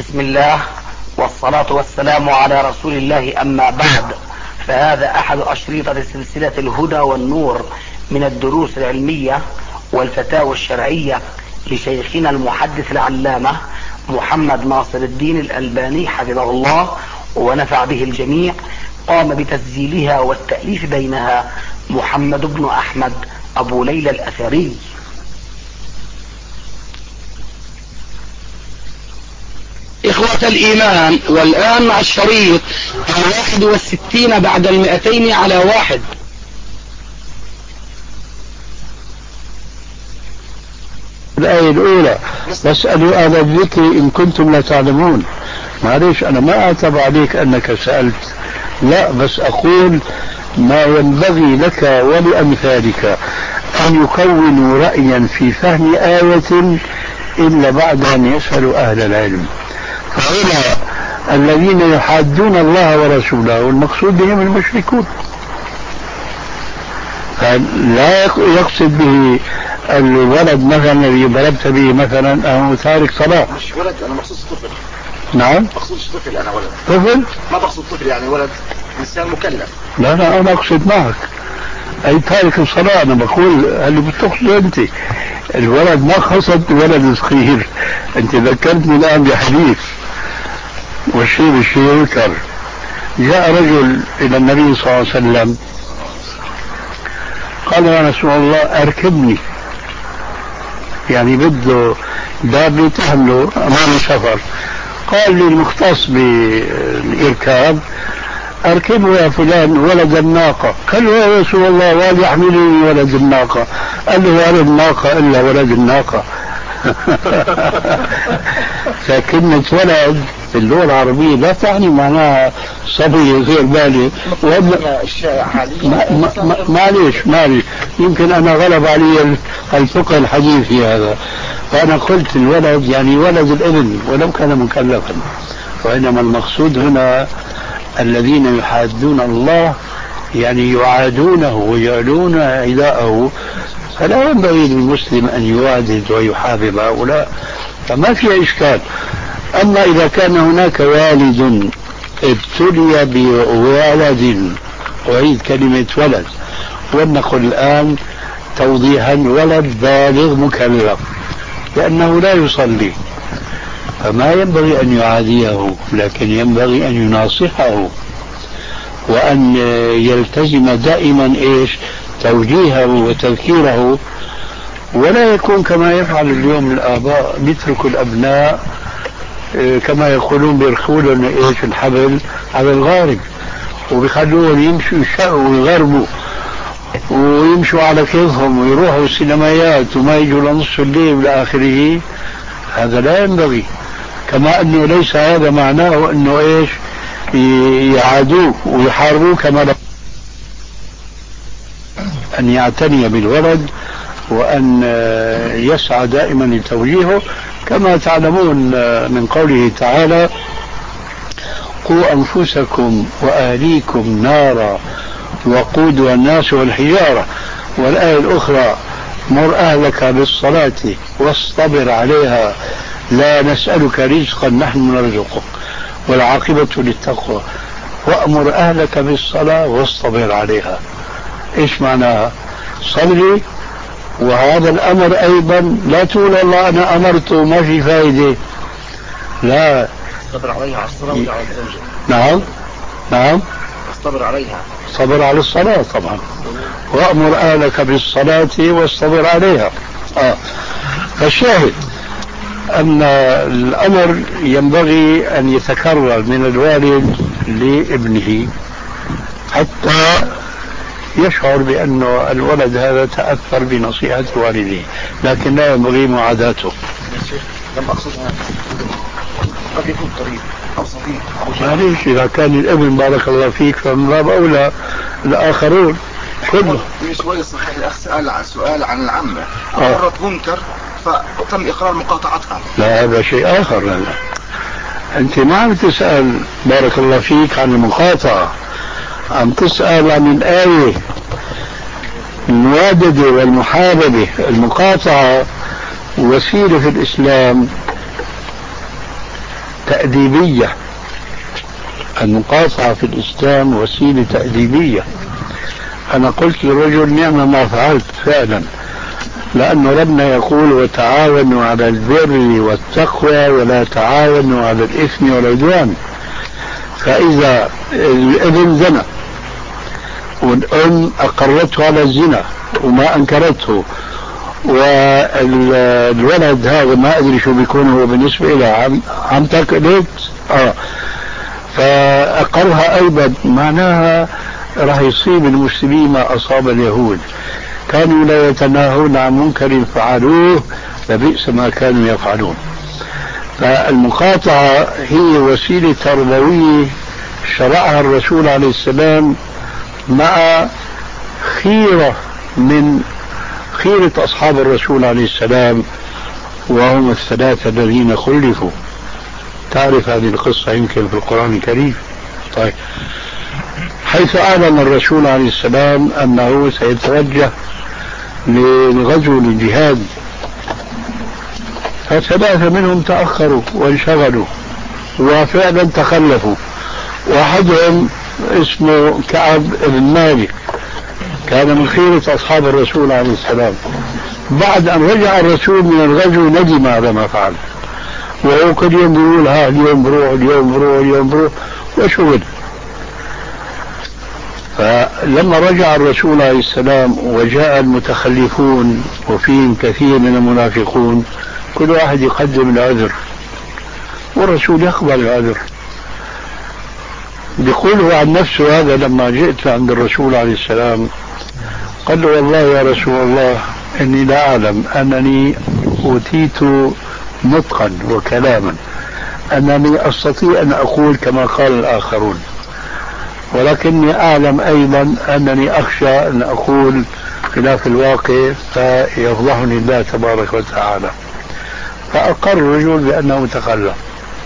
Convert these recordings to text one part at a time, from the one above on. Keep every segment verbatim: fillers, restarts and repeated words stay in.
بسم الله والصلاة والسلام على رسول الله، أما بعد، فهذا أحد أشريطة سلسلة الهدى والنور من الدروس العلمية والفتاوى الشرعية لشيخنا المحدث العلامة محمد ناصر الدين الألباني حفظه الله ونفع به الجميع. قام بتسجيلها والتأليف بينها محمد بن أحمد أبو ليلى الأثري. إخوة الإيمان، والآن مع الشريط الواحد والستين بعد المئتين على واحد. الآية الأولى: فاسألوا أهل الذكر إن كنتم لا تعلمون. معليش، أنا ما أعتب عليك أنك سألت، لا، بس أقول ما ينبغي لك ولأمثالك أن يكونوا رأيا في فهم آية إلا بعد أن يسألوا أهل العلم. فهنا الذين يحادون الله ورسوله والمقصود بهم المشركون، لا يقصد به الولد مثلا الذي ضربت به مثلا أو تارك صلاة. مش ولد، أنا مقصود طفل. نعم، مقصودش طفل، أنا ولد. طفل؟ ما بقصد طفل، يعني ولد إنسان مكلف. لا لا، أنا أقصد معك أي تارك الصلاة. أنا بقول اللي بتقصد أنت الولد، ما قصد ولد صغير. أنت ذكرتني الآن بحديث والشيء بالشيء يذكر. جاء رجل إلى النبي صلى الله عليه وسلم قال: يا رسول الله أركبني، يعني بده دابة تحمله أمام سفر. قال لي المختص بالإركاب: أركبه يا فلان ولد الناقة. قال له: يا رسول الله وهل يحملني ولد الناقة؟ قال له: ولد الناقة إلا ولد الناقة. فكلمة ولد في اللغة العربية لا تعني معناها صبي غير بالغ. معليش معليش يمكن أنا غلب علي الفقه الحديثي هذا، فأنا قلت الولد يعني ولد الابن ولو كان مكلفا. وإنما المقصود هنا الذين يحادون الله، يعني يعادونه ويعلون عداءه، فلا ينبغي للمسلم أن يوادد ويحابب هؤلاء، فما في إشكال. أما إذا كان هناك والد ابتلي بولد، أعيد كلمة ولد ولنقل الآن توضيحا: ولد بالغ مكلف، لأنه لا يصلي، فما ينبغي أن يعاديه، لكن ينبغي أن يناصحه وأن يلتزم دائما إيش توجيهه وتذكيره، ولا يكون كما يفعل اليوم الآباء، يتركوا الأبناء كما يقولون بيرخولهم إيش الحبل على الغارب، وبيخلوهم يمشوا يشقوا ويغربوا ويمشوا على كيفهم ويروحوا السينمايات وما يجوا لنصف الليل إلى آخره. هذا لا ينبغي. كما أنه ليس هذا معناه أنه إيش يعادوه ويحاربوه، كما أن يعتني بالولد وأن يسعى دائما لتوجيهه، كما تعلمون من قوله تعالى: قوا أنفسكم وأهليكم نارا وقودها الناس والحجارة. والآية الأخرى: مر أهلك بالصلاة واصطبر عليها لا نسألك رزقا نحن نرزقك والعاقبة للتقوى وأمر أهلك بالصلاة واصطبر عليها. إيش معناها؟ صلي، وهذا الأمر أيضا لا تقول الله أنا أمرته ما في فائدة، لا، صبر عليها على الصلاة وعلى الزوجة. نعم نعم، صبر عليها، صبر على الصلاة طبعا، وأمر أهلك بالصلاة واصطبر عليها. آه. فالشاهد أن الأمر ينبغي أن يتكرر من الوالد لابنه حتى يشعر بأن الولد هذا تأثر بنصيحة والده، لكن لا ينبغي معاداته. لم أقصدها، قد يكون قريب أو صديق أو معليش، إذا كان الابن بارك الله فيك فمن باب أولى الآخرون كله. سؤال صحيح، الأخ سأل عن سؤال عن العمة آه. مرت منكر فتم إقرار مقاطعتها. لا، هذا شيء آخر. لا. أنت ما عم تسأل بارك الله فيك عن المقاطعة، عم تسأل عن الآية. المواددة والمحاربة، المقاطعة وسيلة في الإسلام تأديبية. المقاطعة في الإسلام وسيلة تأديبية. أنا قلت للرجل نعم ما فعلت فعلا، لأن ربنا يقول وتعاونوا على البر والتقوى ولا تعاونوا على الإثم والعدوان. فإذا الابن زنى والأم أقرته على الزنا وما أنكرته، والولد هذا ما أدري شو بيكون هو بالنسبة إلى عم عمتك ليت آه فأقرها أيضا، معناها راح يصيب المسلمين ما أصاب اليهود، كانوا لا يتناهون عن منكر فعلوه فبئس ما كانوا يفعلون. فالمقاطعة هي وسيلة تربوية شرعها الرسول عليه السلام مع خيرة من خيرة أصحاب الرسول عليه السلام، وهم الثلاثة الذين خلفوا. تعرف هذه القصة يمكن في القرآن الكريم. طيب، حيث أعلن الرسول عليه السلام أنه سيتوجه للغزو للجهاد، فثلاثة منهم تأخروا وانشغلوا وفعلا تخلفوا. واحدهم اسمه كعب بن مالك، كان من خيرة أصحاب الرسول عليه السلام. بعد أن رجع الرسول من الغزو ندم على ما فعل، وهو كل يوم بيقول ها اليوم بروح اليوم بروح اليوم بروح وشغل. فلما رجع الرسول عليه السلام وجاء المتخلفون وفيهم كثير من المنافقون، كل واحد يقدم العذر والرسول يقبل العذر. بيقوله عن نفسه هذا لما جئت عند الرسول عليه السلام قال له والله يا رسول الله إني لا أعلم أنني أوتيت نطقا وكلاما أنني أستطيع أن أقول كما قال الآخرون، ولكني أعلم أيضا أنني أخشى أن أقول خلاف الواقع فيفضحني الله تبارك وتعالى. فأقر الرجل بأنه تخلف،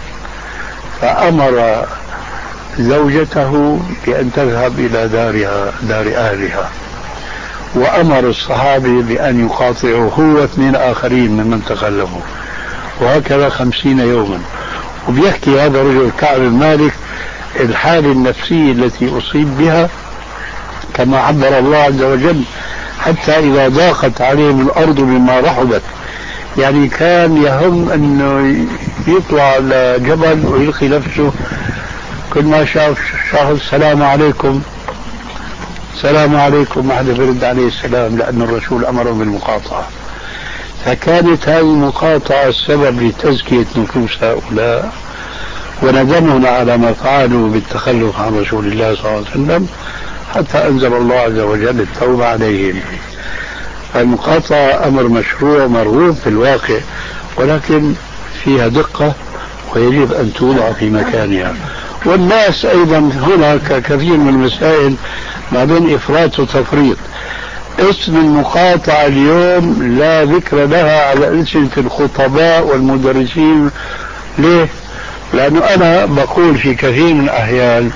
فأمر زوجته بأن تذهب إلى دارها دار أهلها، وأمر الصحابي بأن يقاطعوا هو اثنين آخرين ممن تخلفوا، وهكذا خمسين يوما. وبيحكي هذا الرجل كعب بن مالك الحالة النفسية التي أصيب بها كما عبر الله عز وجل، حتى إذا ضاقت عليهم الأرض بما رحبت، يعني كان يهم أنه يطلع على جبل ويلقي نفسه، كل ما شاف شخص السلام عليكم السلام عليكم ما حدا برد عليه السلام، لأن الرسول أمره بالمقاطعة. فكانت هذه المقاطعة السبب لتزكية نفوس هؤلاء وندمهم على ما فعلوا بالتخلف عن رسول الله صلى الله عليه وسلم، حتى أنزل الله عز وجل التوبة عليهم. المقاطعة أمر مشروع مرغوب في الواقع، ولكن فيها دقة ويجب أن توضع في مكانها. والناس أيضا هناك كثير من المسائل ما بين إفراط وتفريط. اسم المقاطعة اليوم لا ذكر لها على ألسنة الخطباء والمدرسين. ليه؟ لأنه أنا بقول في كثير من الأحيان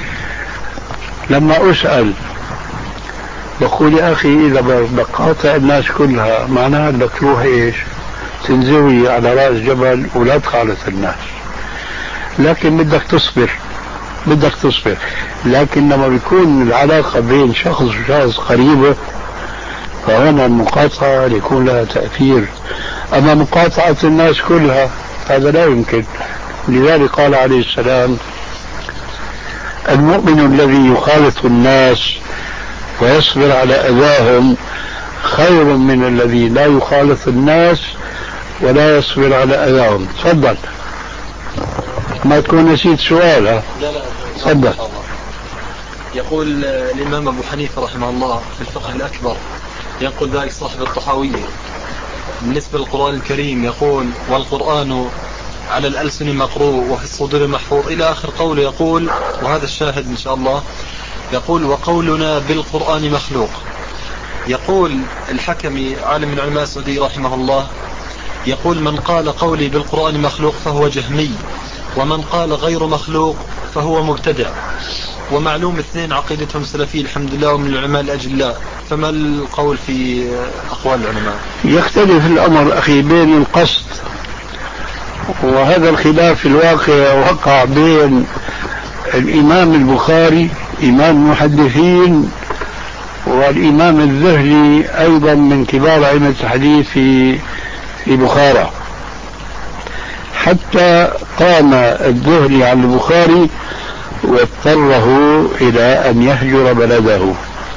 لما أسأل بقول يا أخي إذا بقاطع الناس كلها معناها بدك تروح إيش؟ تنزوي على رأس جبل ولا تخالط الناس، لكن بدك تصبر بدك تصبر لكن لما بيكون العلاقة بين شخص وشخص قريبة فهنا المقاطعة يكون لها تأثير. أما مقاطعة الناس كلها هذا لا يمكن. لذلك قال عليه السلام المؤمن الذي يخالط الناس ويصبر على أذاهم خير من الذي لا يخالط الناس ولا يصبر على أذاهم. تفضل، ما تكون نسيت سؤال. تفضل. يقول الإمام أبو حنيفة رحمه الله في الفقه الأكبر، ينقل ذلك صاحب الطحاوية بالنسبة للقرآن الكريم، يقول والقرآن على الألسن مقروء وفي الصدور محفوظ إلى آخر قوله. يقول وهذا الشاهد إن شاء الله، يقول وقولنا بالقرآن مخلوق. يقول الحكمي عالم من علماء السعودية رحمه الله، يقول من قال قولي بالقرآن مخلوق فهو جهمي، ومن قال غير مخلوق فهو مبتدع. ومعلوم اثنين عقيدتهم سلفية الحمد لله ومن العلماء الأجلاء، فما القول في أقوال العلماء؟ يختلف الأمر أخي بين القصد وهذا الخلاف في الواقع وقع بين الإمام البخاري إمام المحدثين والإمام الذهلي أيضا من كبار أئمة الحديث في في بخارى، حتى قام الذهلي على البخاري واضطره إلى أن يهجر بلده.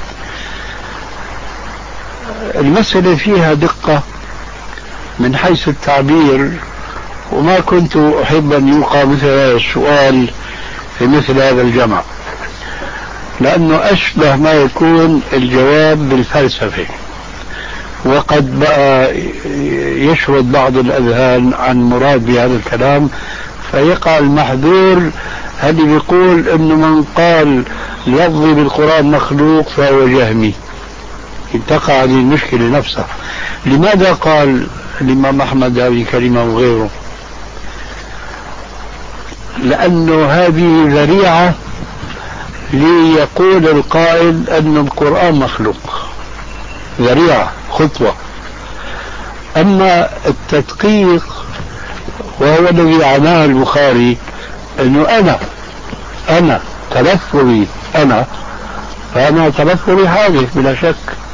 المسألة فيها دقة من حيث التعبير، وما كنت أحب أن يوقع مثل هذا السؤال في مثل هذا الجمع، لأنه أشبه ما يكون الجواب بالفلسفة، وقد بقى يشرد بعض الأذهان عن مراد بهذا الكلام، فيقع المحذور هل بيقول إنه من قال لفظي بالقرآن مخلوق فهو جهمي، تقع هذه المشكلة نفسها. لماذا قال الإمام أحمد هذه الكلمة وغيره؟ لأنه هذه ذريعة ليقول القائل أن القرآن مخلوق، ذريعة خطوة. أما التدقيق وهو الذي عناه البخاري، أنه أنا أنا تلفظي أنا فأنا تلفظي حادث بلا شك،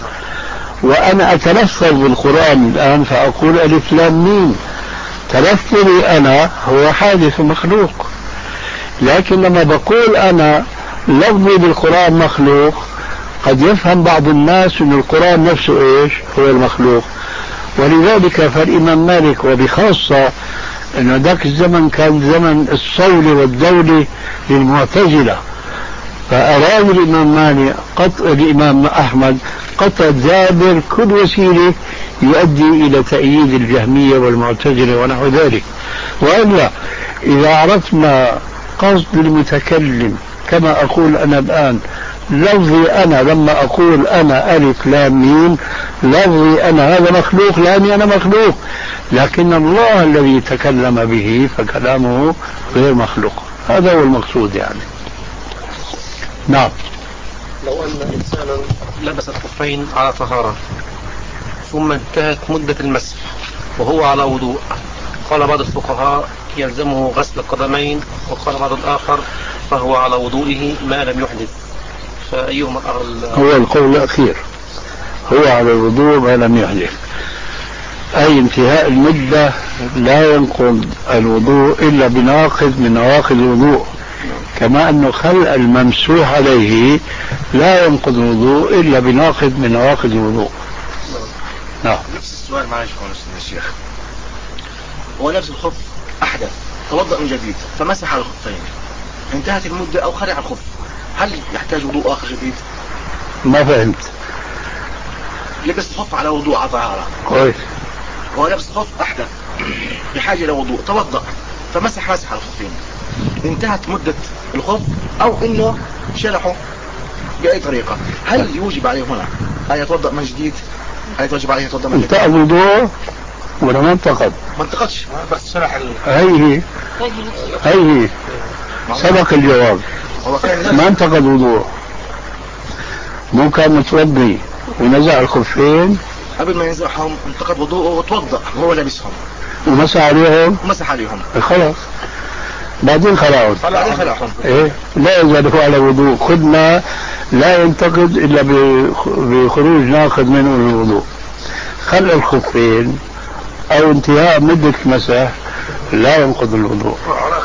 وأنا أتلفظ بالقرآن الآن فأقول ألف لام ميم، تلفظي أنا هو حادث مخلوق. لكن لما بقول أنا لفظي بالقرآن مخلوق، قد يفهم بعض الناس أن القرآن نفسه إيش هو المخلوق. ولذلك فالإمام مالك وبخاصة أن ذاك الزمن كان زمن الصول والدولة للمعتزلة، فأراد الإمام مالك قطع الإمام أحمد قطع دابر كل وسيلة يؤدي إلى تأييد الجهمية والمعتزلة ونحو ذلك. وإلا إذا عرفنا قصد المتكلم كما أقول أنا الآن، لفظي أنا لما أقول أنا ألف لام ميم، لفظي أنا هذا مخلوق لأني أنا مخلوق، لكن الله الذي تكلم به فكلامه غير مخلوق. هذا هو المقصود يعني. نعم. لو أن إنسانا لبس الخفين على طهارة ثم انتهت مدة المسح وهو على وضوء، قال بعض الفقهاء يلزمه غسل القدمين، وقال بعض الآخر فهو على وضوئه ما لم يحدث، فأيهما أغلى؟ هو القول الأخير، هو على الوضوء ما لم يحدث، أي انتهاء المدة لا ينقض الوضوء إلا بناقض من نواقض الوضوء، كما أنه خلع الممسوح عليه لا ينقض الوضوء إلا بناقض من نواقض الوضوء. نعم. نفس السؤال معلش يا شيخ، هو لبس الخف أحدث توضأ من جديد فمسح على الخفين، انتهت المدة أو خلع الخف، هل يحتاج وضوء آخر جديد؟ ما فهمت. لبس الخف على وضوء على طهارة كويس، هو لبس الخف أحدث بحاجة إلى وضوء، توضأ فمسح مسح على الخفين، انتهت مدة الخف أو إنه شلحه بأي طريقة، هل يوجب عليه هنا أن يتوضأ من جديد؟ هل يتوجب عليه يتوضأ من جديد؟ انتهى الوضوء ولا ما انتقد؟ ما انتقدش بس شلح ال... هي هي سبق الجواب، ما انتقد وضوء، مو كان متوضي ونزع الخفين قبل ما ينزعهم انتقد وضوءه وتوضأ وهو لابسهم ومسح عليهم ومسح عليهم خلاص، بعدين خلعهم بعدين خلعهم ايه لا يزال هو على وضوء. خدنا لا ينتقد الا بخروج ناقض منه الوضوء، خلع الخفين او انتهاء مدة المسح لا ينقض الوضوء.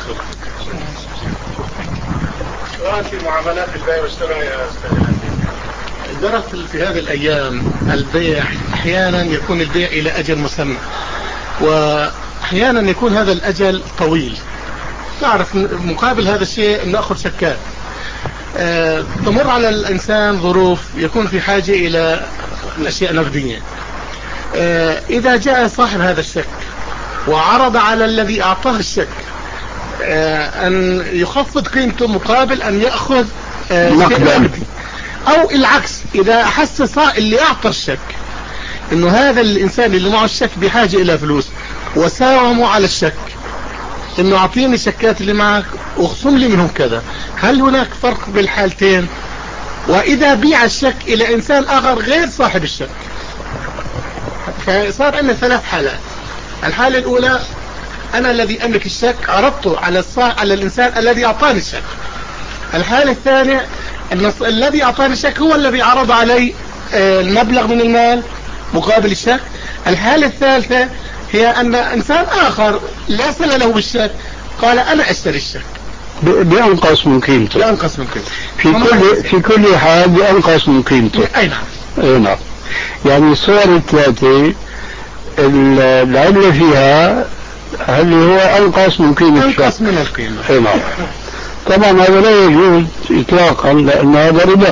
سؤال في معاملات البيع والشراء يا استاذ، درس في هذه الايام البيع احيانا يكون البيع الى اجل مسمى، واحيانا يكون هذا الاجل طويل، نعرف مقابل هذا الشيء ناخذ شكات. أه تمر على الانسان ظروف يكون في حاجة الى اشياء نقدية، أه اذا جاء صاحب هذا الشك وعرض على الذي اعطاه الشك أه ان يخفض قيمته مقابل ان يأخذ أه نقدي، او العكس اذا احس اللي اعطى الشك انه هذا الانسان اللي معه الشك بحاجة الى فلوس وساوموا على الشك انه اعطيني الشكات اللي معك واخصم لي منهم كذا، هل هناك فرق بالحالتين؟ واذا بيع الشك الى انسان اخر غير صاحب الشك، فصار عندنا ثلاث حالات. الحالة الاولى أنا الذي أملك الشك عرضته على الصاح على الإنسان الذي أعطاني الشك. الحالة الثانية أن الذي أعطاني الشك هو الذي عرض علي المبلغ من المال مقابل الشك. الحالة الثالثة هي أن إنسان آخر لا صلة له بالشك قال أنا أشتري الشك بأنقص من قيمته، بأنقص من قيمته في كل في كل حال بأنقص من قيمته. أي نعم. أي نعم. يعني الصور الثلاثة العلة فيها هل هو أنقص من قيمة الشك؟ أنقص من القيمة. أي نعم. طبعا هذا لا يجوز إطلاقا لأن هذا ربا.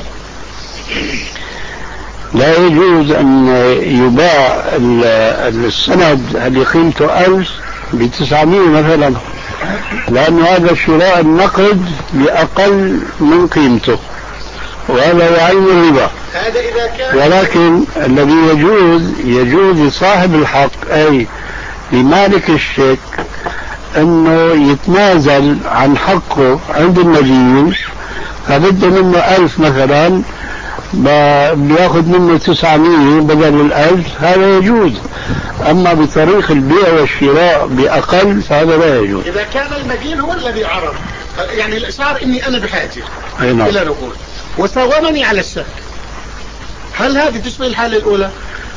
لا يجوز أن يباع السند اللي قيمته ألف بتسعمائة مثلا، لأن هذا شراء النقد بأقل من قيمته، وهذا يعين الربا. هذا إذا كان. ولكن الذي يجوز يجوز لصاحب الحق أي لمالك الشك أنه يتنازل عن حقه عند المدين، فبده منه ألف مثلا بياخذ منه تسعمائة بدل الألف، هذا يجوز. أما بطريق البيع والشراء بأقل فهذا لا يجوز. إذا كان المدين هو الذي عرض، يعني الإشعار إني أنا بحاجة نعم. إلى نقود وساومني على الشك، هل هذه تشبه الحالة الأولى؟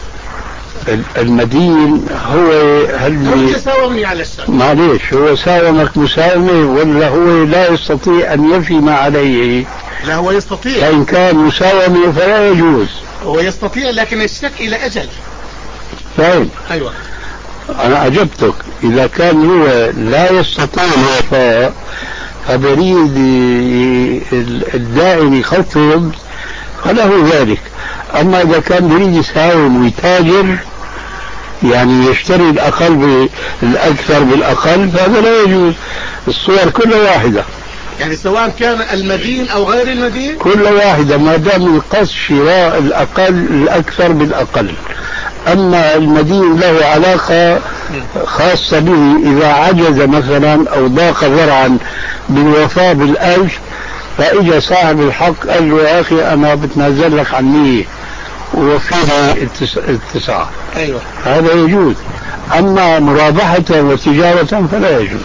المدين هو هل هو ساومني على الشك؟ معليش، هو ساومك مساومة ولا هو لا يستطيع أن يفي ما عليه؟ لا هو يستطيع. فإن كان مساومة فلا يجوز. هو يستطيع لكن الشك إلى أجل. فاهم؟ أيوة. أنا أجبتك. إذا كان هو لا يستطيع الوفاء فبريد الدائم يخفض فله ذلك. أما إذا كان بريد يساوم ويتاجر يعني يشتري الأقل بالأكثر بالأقل فهذا لا يجوز. الصور كلها واحدة، يعني سواء كان المدين أو غير المدين كل واحدة ما دام القصد شراء الأقل الأكثر بالأقل. أما المدين له علاقة خاصة به إذا عجز مثلا أو ضاق ذرعا بالوفاء بالألف فإجا صاحب الحق قال له يا أخي أنا بتنازل لك عن مية ووفيها التسعة. أيوة. هذا يجوز. أما مرابحة وتجارة فلا يجوز.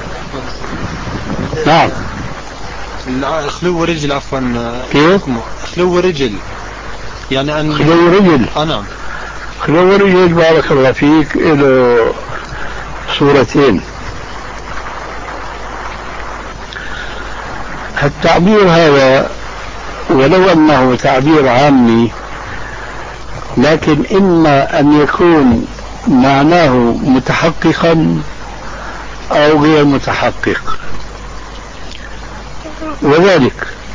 نعم. خلو رجل عفوا. كيف؟ خلو رجل يعني أن خلو رجل. آه نعم. خلو رجل بارك الله فيك له صورتين. التعبير هذا ولو أنه تعبير عامي لكن إما أن يكون معناه متحققا أو غير متحقق. وذلك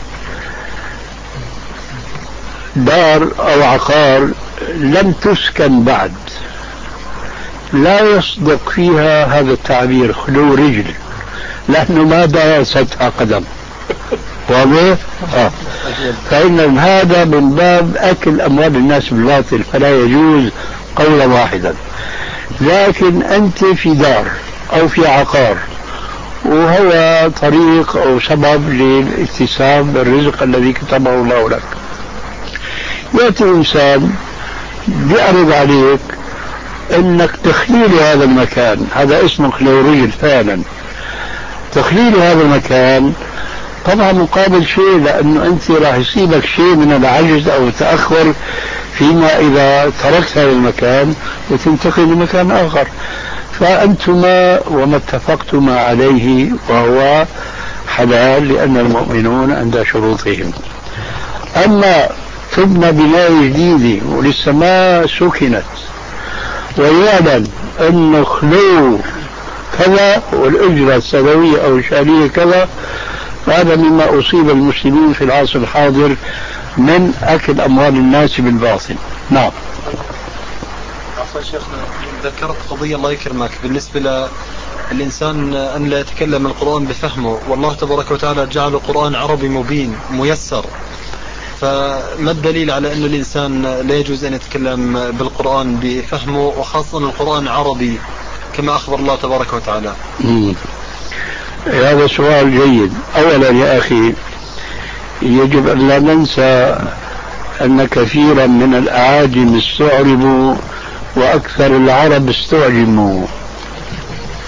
دار أو عقار لم تسكن بعد لا يصدق فيها هذا التعبير خلو رجل لأنه ما داستها قدم. واضح؟ آه. فإن هذا من باب أكل أموال الناس بالباطل فلا يجوز قولا واحدا. لكن أنت في دار أو في عقار وهو طريق أو سبب للاكتساب الرزق الذي كتبه الله لك، يأتي إنسان بيعرض عليك أنك تخليل هذا المكان، هذا اسمه خلو رجل فعلا. تخليل هذا المكان طبعا مقابل شيء، لأنه أنت راح يصيبك شيء من العجز أو التأخر فيما إذا تركت هذا المكان وتنتقل لمكان آخر. فأنتما وما اتفقتما عليه وهو حلال لأن المؤمنون عند شروطهم. أما تبنى بناية جديدة ولسه ما سكنت ويعلم أنه خلو كذا والأجرة السنوية أو الشهرية كذا، هذا مما أصيب المسلمين في العصر الحاضر من أكل أموال الناس بالباطل. نعم. عفوا شيخنا، ذكرت قضية الله يكرمك بالنسبة للإنسان أن لا يتكلم القرآن بفهمه، والله تبارك وتعالى جعل القرآن عربي مبين ميسر، فما الدليل على أن الإنسان لا يجوز أن يتكلم بالقرآن بفهمه وخاصة القرآن عربي كما أخبر الله تبارك وتعالى؟ مم. هذا سؤال جيد. أولا يا أخي يجب أن لا ننسى أن كثيرا من الأعاجم استعربوا وأكثر العرب استعجموا.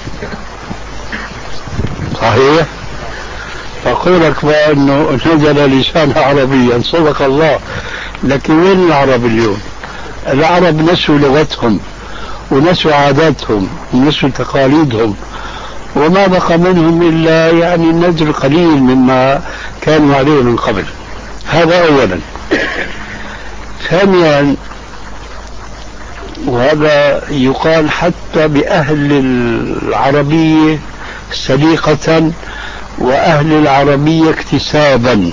صحيح. أقولك بأنه نزل لسان عربيا، صدق الله، لكن وين العرب اليوم؟ العرب نسوا لغتهم ونسوا عاداتهم ونسوا تقاليدهم، وما بقى منهم إلا يعني النذر قليل مما كانوا عليه من قبل. هذا أولا. ثانيا، وهذا يقال حتى بأهل العربية سليقة وأهل العربية اكتسابا،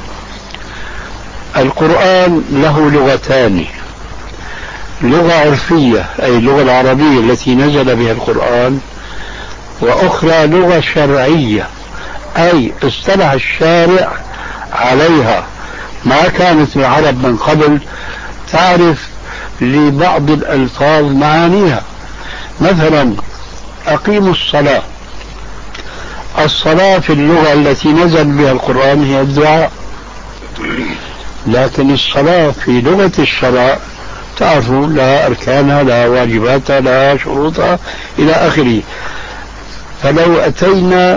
القرآن له لغتان: لغة عرفية أي اللغة العربية التي نزل بها القرآن، وأخرى لغة شرعية أي اصطلح الشارع عليها. ما كانت العرب من قبل تعرف لبعض الألفاظ معانيها. مثلا أقيموا الصلاة، الصلاة في اللغة التي نزل بها القرآن هي الدعاء، لكن الصلاة في لغة الشرع تعرفوا لها أركانها، لها واجباتها، لها شروطها إلى آخره. فلو أتينا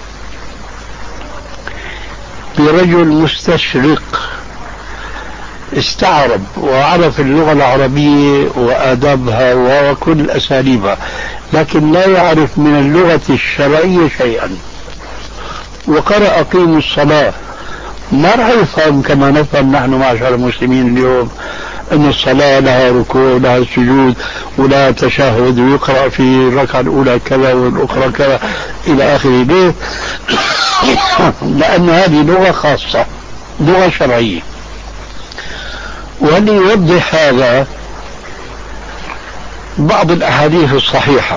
برجل مستشرق استعرب وعرف اللغة العربية وآدابها وكل أساليبها، لكن لا يعرف من اللغة الشرعية شيئا، وقرأ أقيموا الصلاة، ما راح يفهم كما نفهم نحن معشر المسلمين اليوم أن الصلاة لها ركوع لها سجود ولها تشهد ويقرأ في الركعة الأولى كذا والأخرى كذا إلى آخره. ليه؟ لأن هذه لغة خاصة، لغة شرعية. وليوضح هذا بعض الأحاديث الصحيحة.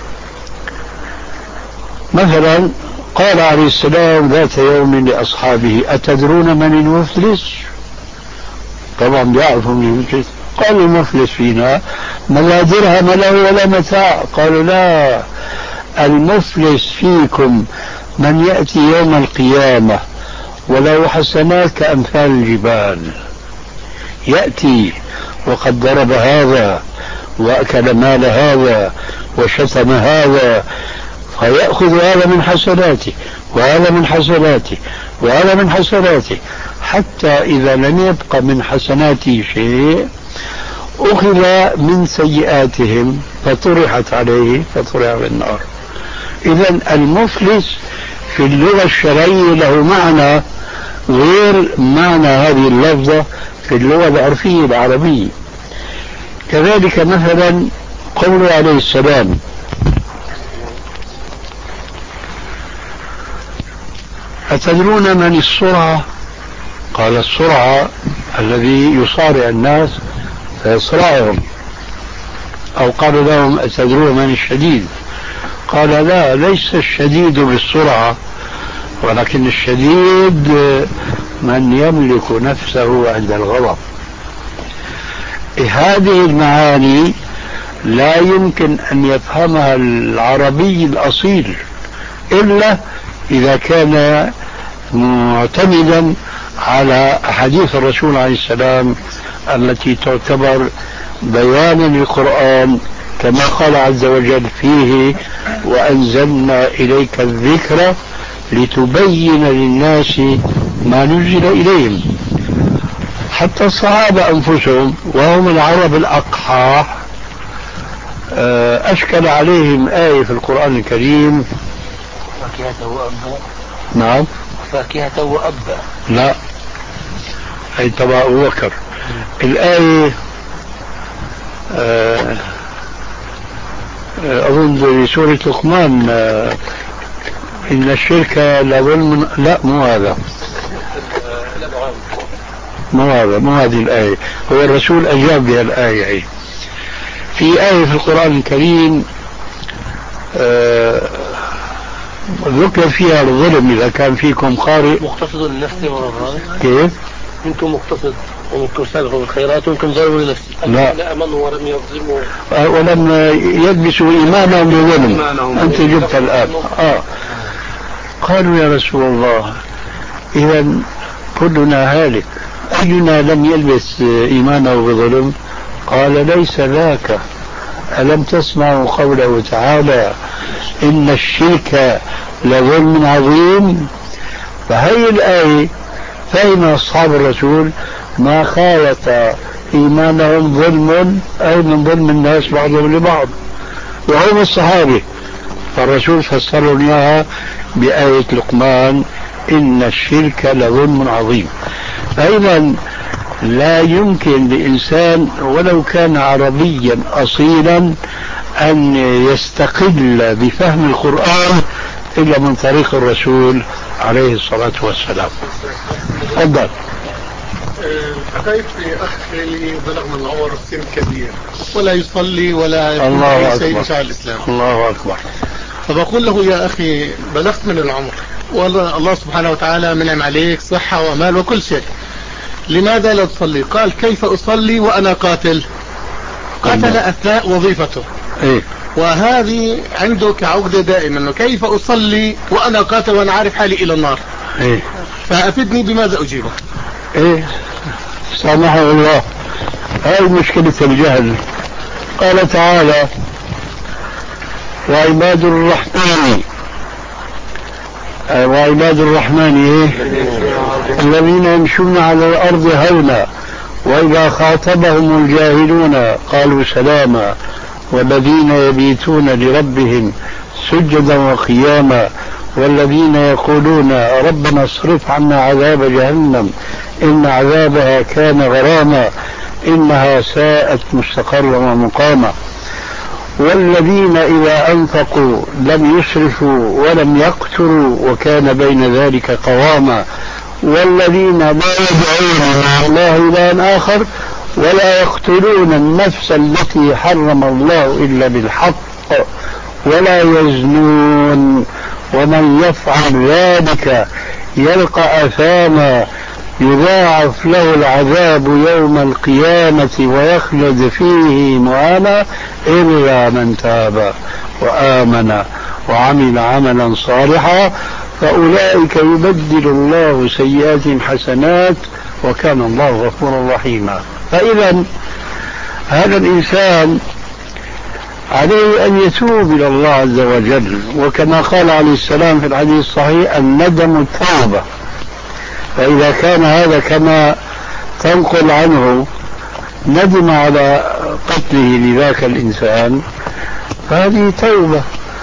مثلا قال عليه السلام ذات يوم لأصحابه: أتدرون من المفلس؟ طبعا بيعرفوا من المفلس. قالوا: المفلس فينا من لا درهم له ولا متاع. قالوا: لا، المفلس فيكم من يأتي يوم القيامة وله حسنات كأمثال الجبال، يأتي وقد ضرب هذا وأكل مال هذا وشتم هذا، فيأخذ هذا من حسناته وهذا من حسناته وهذا من حسناته، حتى إذا لم يبق من حسناته شيء أخذ من سيئاتهم فطرحت عليه فطرح في النار. إذن المفلس في اللغة الشرعية له معنى غير معنى هذه اللفظة في اللغة العرفية العربية. كذلك مثلا قوله عليه السلام: أتدرون من السرعة؟ قال: السرعة الذي يصارع الناس فيصرعهم. أو قال لهم: أتدرون من الشديد؟ قال: لا، ليس الشديد بالسرعة، ولكن الشديد من يملك نفسه عند الغضب. هذه المعاني لا يمكن أن يفهمها العربي الأصيل إلا إذا كان معتمدا على أحاديث الرسول عليه السلام التي تعتبر بيانا للقرآن، كما قال عز وجل فيه: وأنزلنا إليك الذكر لتبين للناس ما نزل إليهم. حتى الصحابة أنفسهم وهم العرب الأقحاح أشكل عليهم آية في القرآن الكريم: فاكهة وأبا. نعم، فاكهة وأبا. لا، أي تبع أبو بكر. الآية آه أظن في سورة لقمان: آه إن الشرك لظلم. لا، مو هذا، مو هذا، مو هذه الآية. هو الرسول أجاب بها الآية. في آية في القرآن الكريم آه ذكر فيها الظلم: إذا كان فيكم قارئ مقتصد لنفسه ورغبه. كيف؟ منكم مقتصد ومنكم سابق بالخيرات ومنكم ظالم لنفسه. لا، آمنوا ولم يظلموا ولم يلبسوا إيمانهم بظلم. أنت جبت الآن. آه. قالوا: يا رسول الله، إذا كلنا هالك، أينا لم يلبس إيمانه بظلم؟ قال: ليس ذاك. ألم تسمعوا قوله تعالى: إن الشرك لظلم عظيم. فهي الآية فهم أصحاب الرسول ما خالط إيمانهم ظلم أي من ظلم الناس بعضهم لبعض وهم الصحابة. فالرسول فسروا إياها بآية لقمان إن الشرك لظلم عظيم. فإذا لا يمكن لإنسان ولو كان عربيا أصيلا أن يستقل بفهم القرآن إلا من طريق الرسول عليه الصلاة والسلام. تفضل. حكيت أخ لي بلغ من العمر سن كبير ولا يصلي ولا الله شيء أكبر. شيء الإسلام. الله أكبر. فبقول له يا أخي بلغت من العمر والله سبحانه وتعالى منعم عليك صحة ومال وكل شيء، لماذا لا تصلي؟ قال كيف أصلي وأنا قاتل؟ قتل أثناء وظيفته. إيه؟ وهذه عنده كعقدة دائما انه كيف أصلي وأنا قاتل وأنا عارف حالي إلى النار. إيه؟ فأفدني بماذا أجيبه؟ إيه؟ سامحه الله. هاي مشكلة الجهل. قال تعالى وعباد الرحمن وعباد الرحمن إيه؟ الذين يمشون على الأرض هونا وإذا خاطبهم الجاهلون قالوا سلاما والذين يبيتون لربهم سجدا وقياما والذين يقولون ربنا اصرف عنا عذاب جهنم إن عذابها كان غراما إنها ساءت مستقرا ومقاما والذين إذا أنفقوا لم يسرفوا ولم يقتروا وكان بين ذلك قواما والذين لا يدعون مع الله إلها آخر ولا يقتلون النفس التي حرم الله إلا بالحق ولا يزنون ومن يفعل ذلك يلقى أثاما يضاعف له العذاب يوم القيامة ويخلد فيه مهانا إلا من تاب وآمن وعمل عملا صالحا فأولئك يبدل الله سيئاتهم حسنات وكان الله غفورا رحيما. فإذا هذا الإنسان عليه أن يتوب إلى الله عز وجل، وكما قال عليه السلام في الحديث الصحيح الندم التوبة. فإذا كان هذا كما تنقل عنه ندم على قتله لذاك الإنسان فهذه توبة،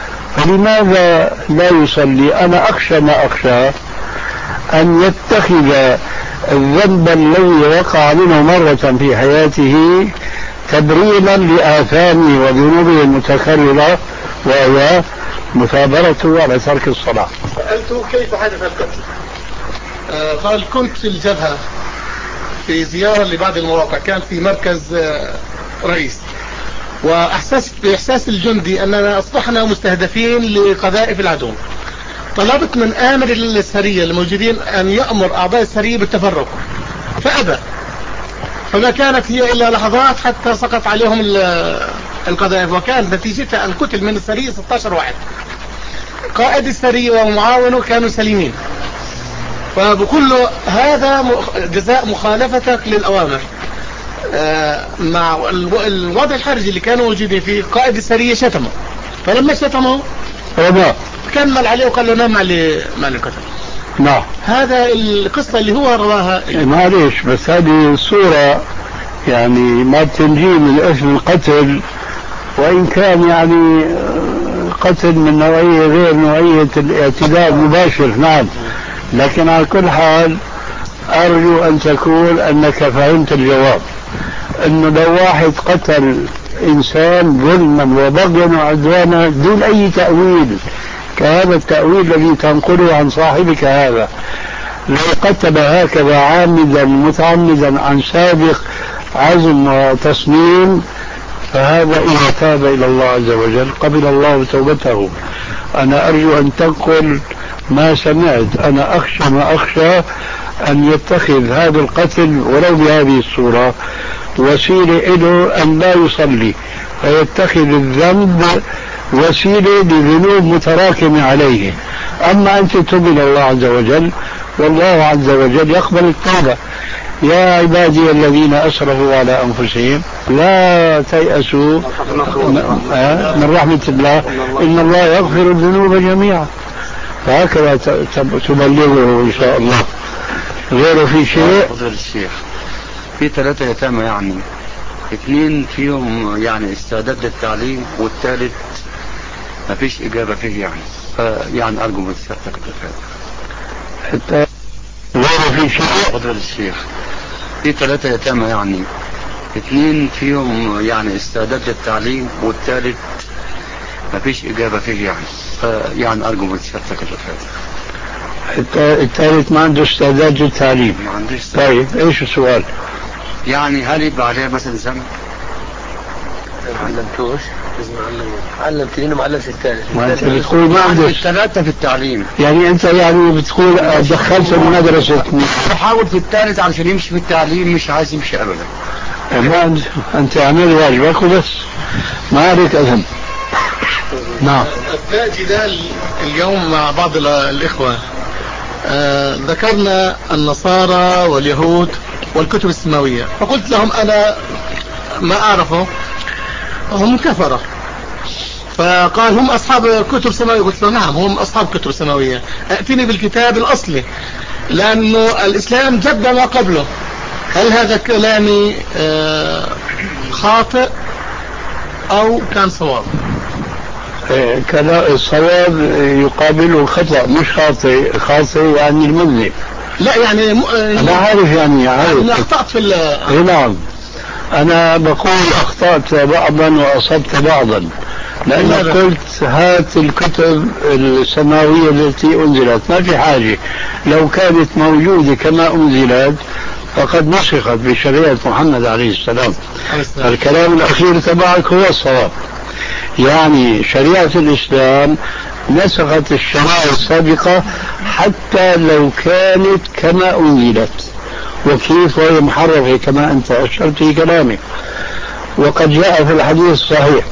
فلماذا لا يصلي؟ أنا أخشى ما أخشى أن يتخذ الذنب الذي وقع منه مرة في حياته تبريرا لآثامه وذنوبه المتكررة وهي مثابرته على ترك الصلاة. سألته كيف حدث القتل؟ آه قال كنت في الجبهة في زيارة لبعض المواقع، كان في مركز آه رئيس، وأحسست بإحساس الجندي أننا أصبحنا مستهدفين لقذائف العدو. طلبت من آمر السرية الموجودين أن يأمر أعضاء السرية بالتفرق فأبى، فما كانت هي إلا لحظات حتى سقط عليهم القذائف، وكان نتيجتها أن قتل من السرية ستة عشر واحد. قائد السرية ومعاونه كانوا سليمين. فبقول له هذا جزاء مخالفتك للأوامر. مع الوضع الحرجي اللي كانوا موجودين فيه قائد السرية شتمه، فلما شتمه كمل عليه وقال له نام على مال القتل. نعم، هذا القصة اللي هو رواها. معليش بس هذه الصورة يعني ما بتنجي من اسم القتل، وإن كان يعني قتل من نوعية غير نوعية الاعتداء المباشر. نعم، لكن على كل حال أرجو أن تكون أنك فهمت الجواب، أنه لو واحد قتل إنسان ظلما وبغيا وعدوانا دون أي تأويل كهذا التأويل الذي تنقله عن صاحبك هذا، لو قتل هكذا عامدا متعمدا عن سابق عزم وتصميم، فهذا إذا تاب إلى الله عز وجل قبل الله توبته. أنا أرجو أن تنقل ما سمعت. أنا أخشى ما أخشى أن يتخذ هذا القتل ولو بهذه الصورة وسيلة له أن لا يصلي، فيتخذ الذنب وسيلة لذنوب متراكمة عليه. أما أنت تب إلى الله عز وجل، والله عز وجل يقبل التوبة. يا عبادي الذين أسرفوا على أنفسهم لا تيأسوا من رحمة الله إن الله يغفر الذنوب جميعا. فهكذا تبلغه إن شاء الله. غيره في شيء؟ الشيخ في ثلاثة يتامى يعني اثنين فيهم يعني استعداد للتعليم والثالث ما فيش إجابة فيه يعني فيعني أرجو من سيادتك التفاهم. حتى غيره في شيء؟ فضل الشيخ في ثلاثة يتامى يعني اثنين فيهم يعني استعداد للتعليم والثالث ما فيش إجابة فيه يعني فيعني أرجو من سيادتك التفاهم. حتى الثالث ما عنده استعداد للتعليم. ما عندوش. طيب ايش السؤال؟ يعني هل يبقى عليه مثلا ذنب؟ ما علمتوش؟ علمتني ما علمت الثالث. ما انت بتقول ما عندك الثلاثة في التعليم يعني انت يعني بتقول دخلت المدرسة بحاول في الثالث علشان يمشي في التعليم مش عايز يمشي ابدا. ما انت اعمل واجبك وبس ما عليك اذن. نعم. اثناء جدال اليوم مع بعض الاخوة آه ذكرنا النصارى واليهود والكتب السماوية فقلت لهم انا ما اعرفه هم كفرة. فقال هم أصحاب كتب سماوية. قلت له نعم هم أصحاب كتب سماوية. أأتني بالكتاب الأصلي لأنه الإسلام جد ما قبله. هل هذا كلامي خاطئ أو كان صواب؟ الصواب يقابله الخطأ مش خاطئ. خاطئ يعني المذنب. لا يعني م... أنا عارف يعني عارف أنا أخطأت في ال... نعم أنا بقول أخطأت بعضا وأصبت بعضا لأن قلت هات الكتب السماوية التي أنزلت ما في حاجة لو كانت موجودة كما أنزلت فقد نسخت بشريعة محمد عليه السلام. الكلام الأخير تبعك هو الصواب. يعني شريعة الإسلام نسخت الشرائع السابقة حتى لو كانت كما أنزلت. وكيف وهي محرفة كما أنت أشرت في كلامك. وقد جاء في الحديث الصحيح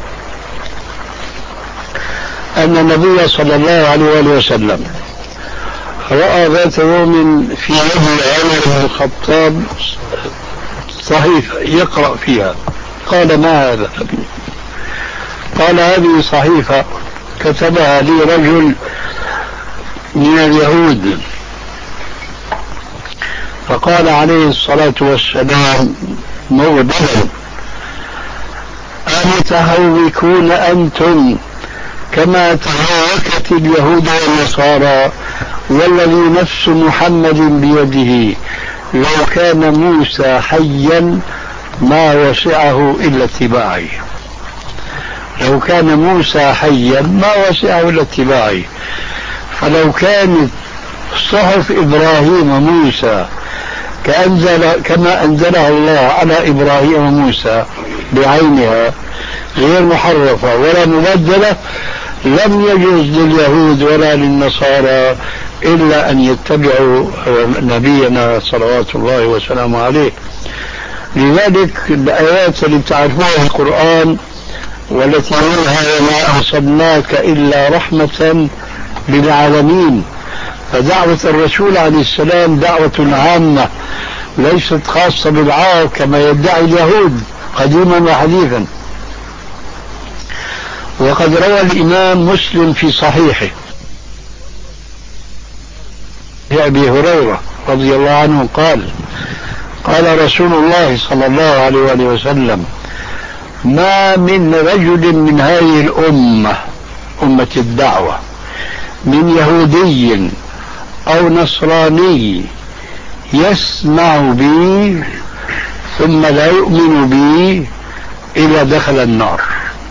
أن النبي صلى الله عليه وآله وسلم رأى ذات يوم في يد عمر بن الخطاب صحيفة يقرأ فيها. قال ما هذا؟ قال هذه صحيفة كتبها لي رجل من اليهود. فقال عليه الصلاة والسلام مغضبا أمتهوكون أنتم كما تهاوكت اليهود والنصارى والذي نفس محمد بيده لو كان موسى حيا ما وسعه إلا اتباعي. لو كان موسى حيا ما وسعه إلا اتباعي. فلو كانت صحف إبراهيم وموسى كأنزل كما أنزلها الله على إبراهيم وموسى بعينها غير محرفة ولا مبدلة لم يجوز لليهود ولا للنصارى إلا أن يتبعوا نبينا صلوات الله وسلامه عليه. لذلك الآيات اللي بتعرفوها في القرآن والتي منها وما أرسلناك إلا رحمة للعالمين. فدعوة الرسول عليه السلام دعوة عامة ليست خاصة بالعرب كما يدعي اليهود قديما وحديثا. وقد روى الإمام مسلم في صحيحه أبي هريرة رضي الله عنه قال قال رسول الله صلى الله عليه وآله وسلم ما من رجل من هذه الأمة أمة الدعوة من يهودي أو نصراني يسمع بي ثم لا يؤمن بي إلا دخل النار.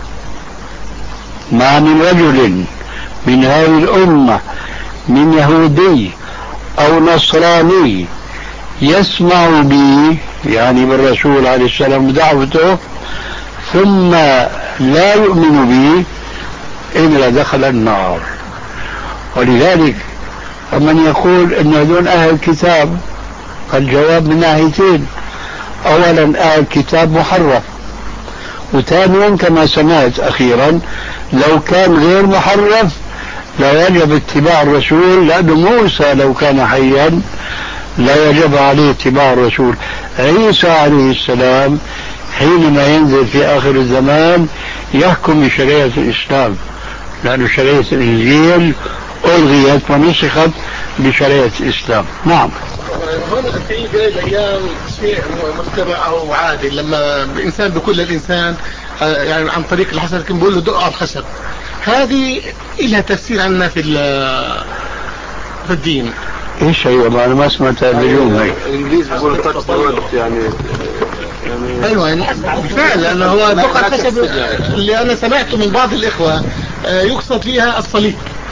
ما من رجل من هذه الأمة من يهودي أو نصراني يسمع بي يعني بالرسول عليه السلام دعوته ثم لا يؤمن بي إلا دخل النار. ولذلك فمن يقول أن هذول أهل الكتاب فالجواب من ناحيتين. أولا أهل الكتاب محرف وثانيا كما سمعت أخيرا لو كان غير محرف لا يجب اتباع الرسول لأن موسى لو كان حيا لا يجب عليه اتباع الرسول. عيسى عليه السلام حينما ينزل في آخر الزمان يحكم بشريعة الإسلام، لأن شريعة الإنجيل ألغيت ونسخت بشريعة الإسلام. نعم. هون في الايام شيء متبع او عادي، لما الانسان بيقول للانسان يعني عن طريق الحسن كان بيقول له دق على الخشب، هذه لها تفسير عندنا في في الدين. ايش هي؟ انا ما سمعت اليوم هي. الانجليز بيقولوا تطلب يعني يعني ايوه بالفعل، لانه هو دق على الخشب اللي انا سمعته من بعض الاخوه يقصد فيها الصليب.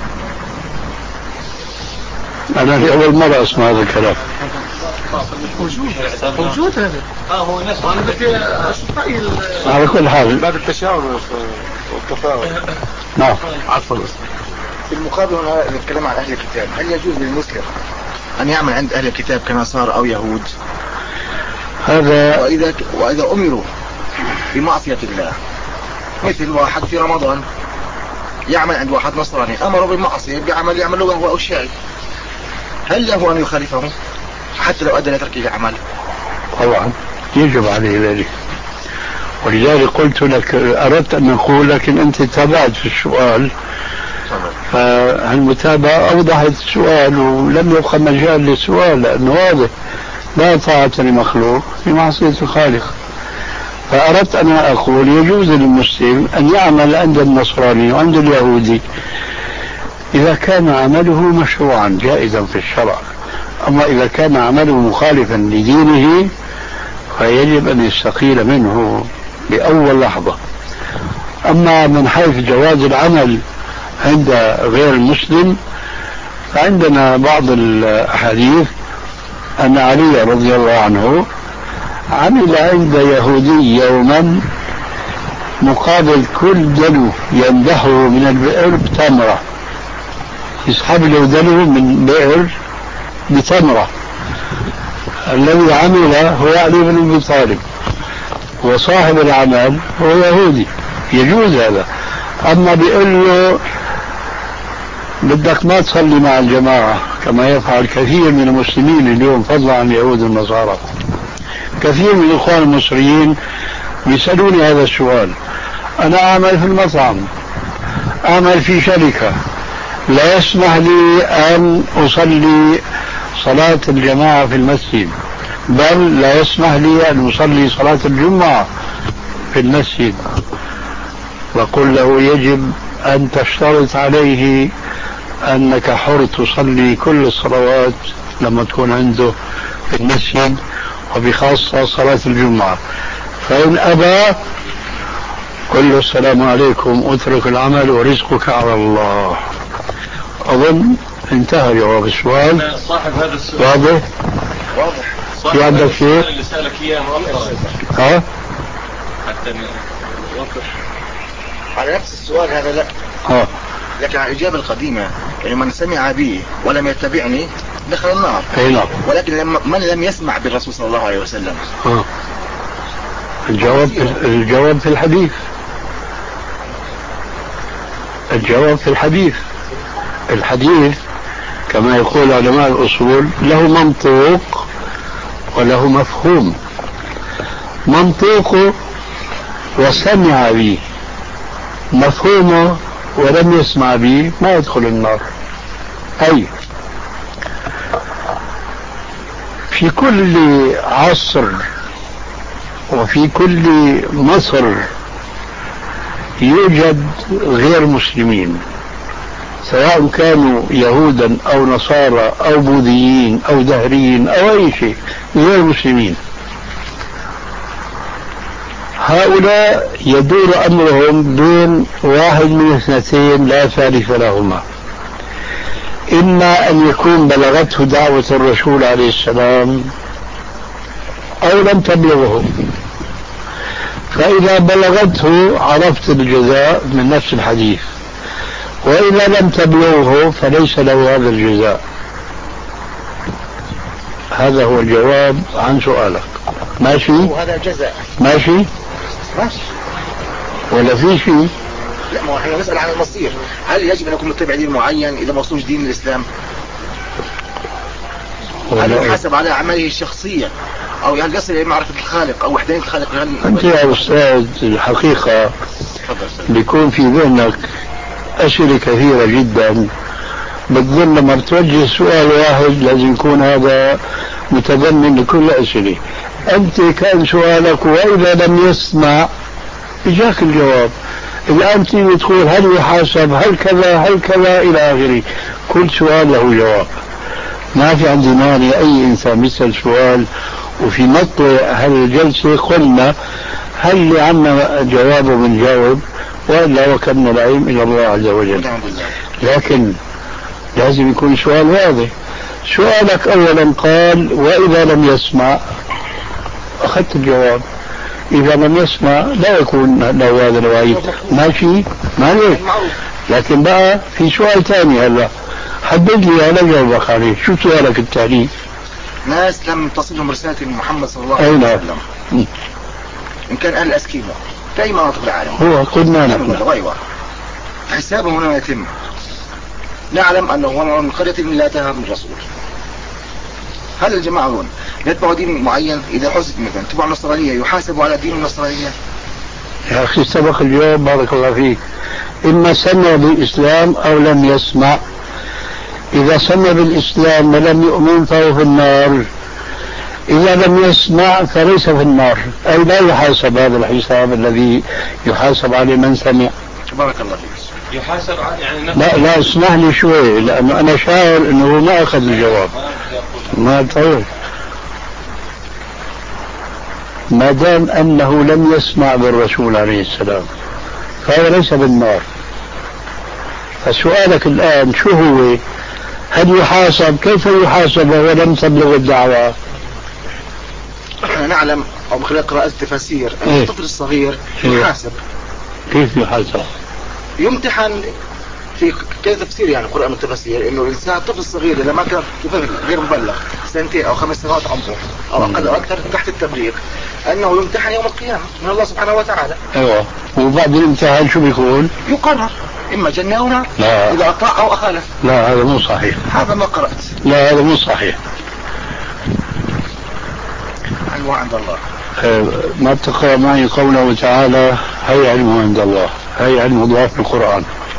أنا في أول مرة أسمع هذا الكلام. موجود موجود هذا. اه هو ناس أنا بدي أشوف رأي على كل حال بعد التشاور والتفاعل. نعم. عفوا. في المقابل هنا نتكلم عن أهل الكتاب، هل يجوز للمسلم أن يعمل عند أهل الكتاب كنصارى أو يهود؟ هذا وإذا وإذا أمروا بمعصية الله، مثل واحد في رمضان يعمل عند واحد نصراني أمره بالمعصية بعمل يعمله وهو أو الشاعر، هل له أن يخالفه حتى لو أدى لترك العمل؟ طبعا يجب عليه ذلك، ولذلك قلت لك أردت أن أقول لكن أنت تابعت في السؤال، فالمتابعة أوضحت السؤال ولم يبقى مجال للسؤال، لأنه واضح لا طاعة لمخلوق في معصية الخالق. فأردت أن أقول يجوز للمسلم أن يعمل عند النصراني وعند اليهودي إذا كان عمله مشروعا جائزا في الشرع، أما إذا كان عمله مخالفا لدينه فيجب أن يستقيل منه بأول لحظة. أما من حيث جواز العمل عند غير المسلم فعندنا بعض الأحاديث أن علي رضي الله عنه عمل عند يهودي يوما مقابل كل دلو ينبحه من البئر بتمرة، يسحب له دلو من بئر بتمرة. الذي عمل هو علي بن أبي طالب وصاحب العمل هو يهودي، يجوز هذا. أما بيقول له بدك ما تصلي مع الجماعة كما يفعل كثير من المسلمين اليوم فضلا عن اليهود والنصارى، كثير من الإخوان المصريين بيسألوني هذا السؤال. أنا أعمل في المطعم، أعمل في شركة، لا يسمح لي أن أصلي صلاة الجماعة في المسجد، بل لا يسمح لي أن أصلي صلاة الجمعة في المسجد. وقل له يجب أن تشترط عليه أنك حر تصلي كل الصلوات لما تكون عنده في المسجد، وبخاصة صلاة الجمعة. فإن أبى قل له السلام عليكم، أترك العمل ورزقك على الله. أظن انتهى جواب السؤال. صاحب هذا السؤال واضح؟ واضح. في عندك شيء؟ اللي سألك إياه مؤخرا ها؟ حتى نوقف على نفس السؤال هذا لا. ها. لكن على الإجابة القديمة يعني من سمع بي ولم يتبعني دخل النار. أي نعم. ولكن لما من لم يسمع بالرسول صلى الله عليه وسلم؟ ها. الجواب الجواب في الحديث. الجواب في الحديث. الحديث كما يقول علماء الأصول له منطوق وله مفهوم. منطوقه وسمع به، مفهومه ولم يسمع به ما يدخل النار. أي في كل عصر وفي كل مصر يوجد غير مسلمين، سواء كانوا يهودا أو نصارى أو بوذيين أو دهريين أو أي شيء، غير مسلمين. هؤلاء يدور أمرهم بين واحد من اثنتين لا ثالث لهما: إما أن يكون بلغته دعوة الرسول عليه السلام أو لم تبلغه، فإذا بلغته عرفت الجزاء من نفس الحديث، وإذا لم تبلغه فليس له هذا الجزاء. هذا هو الجواب عن سؤالك. ماشي؟ وهذا جزاء. ماشي؟ ماشي. ولا في شيء؟ لا، ما احنا نسأل عن المصير، هل يجب أن يكون متبع دين معين إذا ما وصلوش دين الإسلام؟ هل يحاسب على أعماله الشخصية أو هل يصل إلى معرفة الخالق أو وحدانية الخالق؟ أنت يا أستاذ الحقيقة بيكون في ذهنك أسئلة كثيرة جدا، بتظل لما بتوجه سؤال واحد لازم يكون هذا متضمن لكل الأسئلة. أنت كان سؤالك وإذا لم يسمع إجاك الجواب، الآن تيجي تقول هل يحاسب، هل كذا، هل كذا إلى آخره، كل سؤال له جواب. ما في عندي مانع أي إنسان يسأل سؤال، وفي مطلع هالجلسة قلنا هل عنا جوابه بنجاوب وإلا وكلنا العلم إلى الله عز وجل. لكن لازم يكون سؤال واضح. سؤالك أولا قال وإذا لم يسمع، أخذت الجواب. إذا لم يسمع لا يكون له هذا الوعيد، ماشي مالك. لكن بقى في سؤال ثاني هلا حدد لي أنا جاوبك عليه. شو سؤالك الثاني؟ ناس لم تصلهم رسالة محمد صلى الله عليه وسلم، إن كان أهل الأسكيمو في أي مناطق العالم، هو قلنا نحن أيوة حسابهم هنا يتم. نعلم أنه هو من قرية لا أتاها من رسول. هل الجماعة هون يتبعوا دين معين؟ إذا حسب مثلا تبع النصرانية يحاسبوا على دين النصرانية؟ يا أخي سبق اليوم بارك الله فيك، إما سمع بالإسلام أو لم يسمع. إذا سمع بالإسلام ولم يؤمن فهو في النار، إذا لم يسمع فليس في النار، أي لا يحاسب هذا الحساب الذي يحاسب عليه من سمع. بارك الله فيك. يحاسب يعني لا لا اسمح لي شوي، لأنه أنا شاعر أنه ما أخذ الجواب. ما طيب، ما دام أنه لم يسمع بالرسول عليه السلام فهو ليس بالنار. فسؤالك الآن شو هو؟ هل يحاسب؟ كيف يحاسب ولم تبلغ الدعوة؟ احنا نعلم او من خلال قراءة التفاسير ان إيه؟ الطفل الصغير يحاسب. كيف يحاسب؟ يمتحن في كذا تفسير، يعني قرآن من التفاسير انه الانسان الطفل الصغير اذا ما كان طفل غير مبلغ سنتين او خمس سنوات عمره او اقل او اكثر تحت التبليغ، انه يمتحن يوم القيامة من الله سبحانه وتعالى. ايوه، وبعد الامتحان شو بيكون؟ يقرر اما جنة او نار لا. اذا اطاع او اخالف. لا هذا مو صحيح. هذا ما قرأت. لا هذا مو صحيح. علمه عند الله. ما تقرأ معي قوله تعالى هي علمه عند الله، هي علم ضعف في القرآن.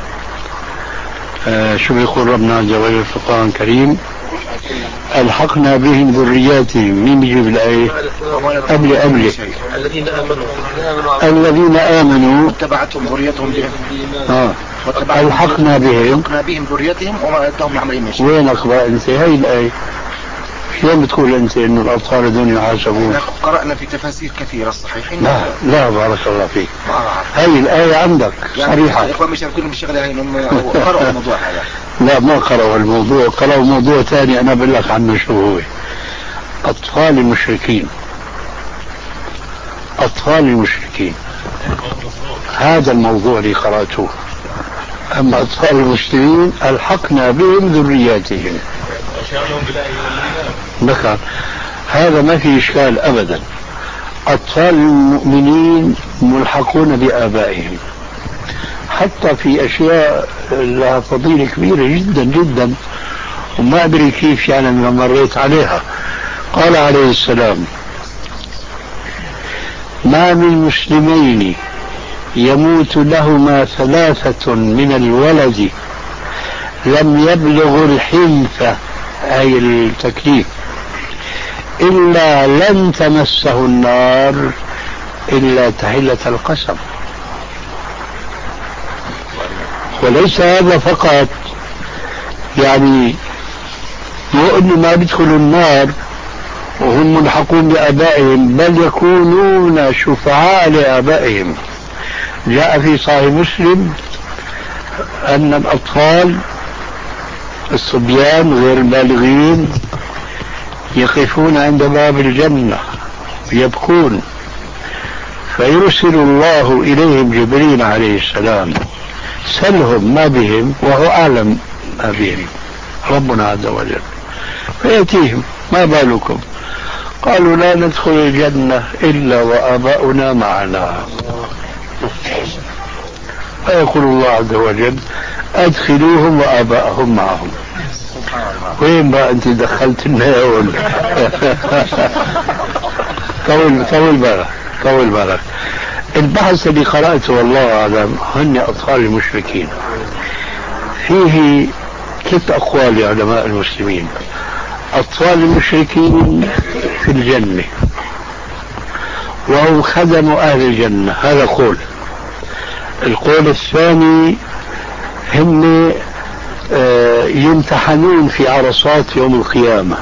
آه شو بيقول ربنا عز وجل في القرآن الكريم؟ ألحقنا بهم ذرياتهم. مين بيجيب الآية؟ قبل قبل الذين آمنوا الذين آمنوا واتبعتهم ذريتهم بهم. آه. ألحقنا بهم ألحقنا بهم ذريتهم وما أتهم يعملين من شيء. وينك بقى أنت؟ هاي الآية شلون بتقول أنت إنه الأطفال دون يحاسبون؟ قرأنا في تفاسير كثيرة الصحيحين. لا لا بارك الله فيك، ما هاي الآية عندك صريحة. الإخوان مش يشاركون بالشغلة هاي إنهم قرأوا الموضوع هذا. لا ما قرأوا الموضوع، قرأوا موضوع ثاني أنا بقول لك عنه شو هو. أطفال المشركين، أطفال المشركين هذا الموضوع اللي قرأته. أما أطفال المسلمين ألحقنا بهم ذرياتهم. ذكر هذا ما في إشكال أبدا. أطفال المؤمنين ملحقون بآبائهم حتى في أشياء لها فضيلة كبيرة جدا جدا وما أدري كيف يعني لما مريت عليها. قال عليه السلام ما من مسلمين يموت لهما ثلاثة من الولد لم يبلغ الحنث أي التكليف إلا لن تمسه النار إلا تحلة القسم. وليس هذا فقط، يعني مو انه ما بيدخلوا النار وهم ملحقون بآبائهم، بل يكونون شفعاء لآبائهم. جاء في صحيح مسلم أن الأطفال الصبيان غير البالغين يقفون عند باب الجنة يبكون، فيرسل الله إليهم جبريل عليه السلام سلهم ما بهم وهو أعلم ما بهم ربنا عز وجل، فيأتيهم ما بالكم؟ قالوا لا ندخل الجنة إلا وآباؤنا معنا. فيقول الله عز وجل أدخلوهم وآباءهم معهم. وين بقى انت دخلت الناول؟ طول طول بالك طول بالك. البحث اللي قرأته والله أعلم هن أطفال المشركين، فيه ثلاث أقوال لعلماء المسلمين. أطفال المشركين في الجنة وهم خدموا أهل الجنة، هذا قول. القول الثاني هم يمتحنون في عرصات يوم القيامة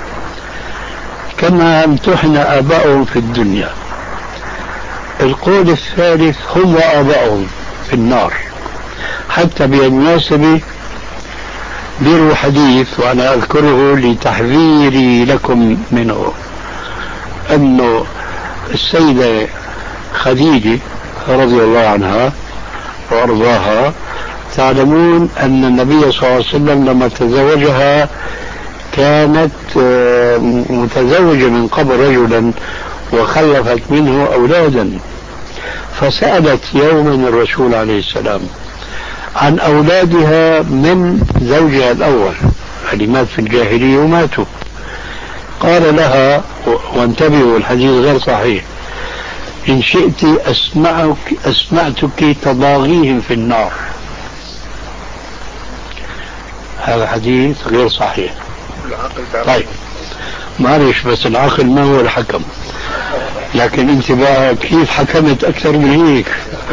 كما امتحن آباؤهم في الدنيا. القول الثالث هم وآباؤهم في النار. حتى بالمناسبة بيروا حديث وأنا أذكره لتحذيري لكم منه، أنه السيدة خديجة رضي الله عنها وأرضاها، تعلمون أن النبي صلى الله عليه وسلم لما تزوجها كانت متزوجة من قبل رجلا وخلفت منه أولادا، فسألت يوما الرسول عليه السلام عن أولادها من زوجها الأول اللي مات في الجاهلية وماتوا. قال لها، وانتبهوا الحديث غير صحيح، إن شئت أسمعك أسمعتك تضاغيهم في النار. هذا حديث غير صحيح. طيب معلش، بس العقل ما هو الحكم، لكن انت بقى كيف حكمت اكثر من هيك؟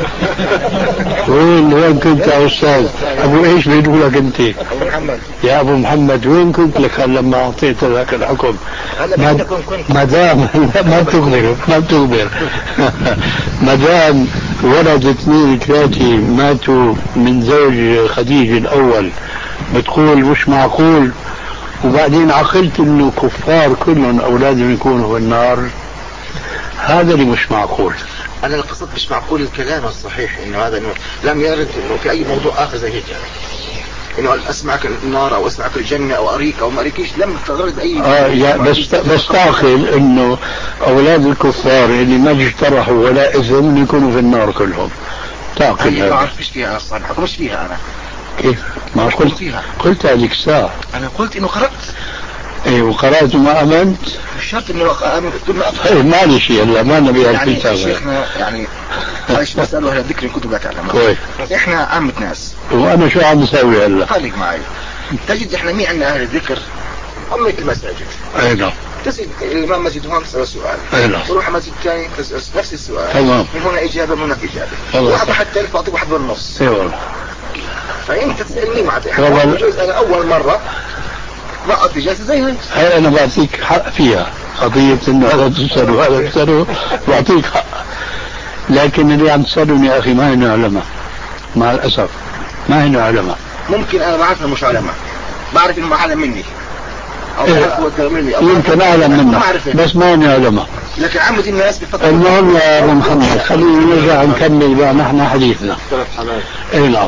وين وين كنت يا استاذ؟ ابو ايش بيقول لك انت؟ ابو محمد. يا ابو محمد وين كنت لك لما اعطيت ذاك الحكم؟ ما دام ما بتخبر ما بتخبر ما دام ولد اثنين ثلاثه ماتوا من زوج خديجه الاول بتقول مش معقول، وبعدين عقلت انه كفار كلهم اولادهم يكونوا في النار؟ هذا اللي مش معقول. انا القصد مش معقول الكلام الصحيح انه هذا إنه لم يرد انه في اي موضوع اخر زي هيك، يعني انه اسمعك النار او اسمعك الجنه او اريك او ما اريكيش، لم ترد اي اه يا بس بس تعقل انه اولاد الكفار اللي ما اجترحوا ولا اثم يكونوا في النار كلهم. تعقل هذا؟ ما اعرف ايش فيها الصراحه، حكم مش فيها انا. كيف؟ ما قلت فيها؟ قلت هذيك الساعه. انا قلت انه قرات. ايه وقرأت وما امنت؟ مش شرط انه امنت كل ما ايه معلش هلا ما نبي يعني الكتاب. شيخنا يعني ايش بسألوا اهل الذكر ان كنتم لا تعلمون. كويس. احنا عامة ناس. وانا شو عم نسوي هلا؟ خليك معي. تجد احنا مين عندنا اهل الذكر؟ أمة المساجد. اي نعم. تسأل الإمام مسجد هون تسأل سؤال. اي نعم. تروح مسجد ثاني تسأل نفس السؤال. تمام. من هنا إجابة من هناك إجابة. تمام. واحد حتى يرفع طيب واحد بالنص. اي والله. فأنت تسألني معناتها. بجوز أنا أول مرة ما أدي جلسة زي هاي. هاي أنا بعطيك حق فيها، قضية إنه هذا تسأل وهذا تسأله بعطيك حق، لكن اللي عم تسألوني يا أخي ما هن علماء، مع الأسف ما هن علماء. ممكن أنا بعرف إنه مش علماء، بعرف إنه أعلم مني أو إيه. بعرف هو أكثر مني أو يمكن أعلم منك بس ما هن علماء. لكن عامة الناس بفكروا. المهم يا أبو محمد خلينا نرجع نكمل بقى نحن حديثنا. إيه نعم.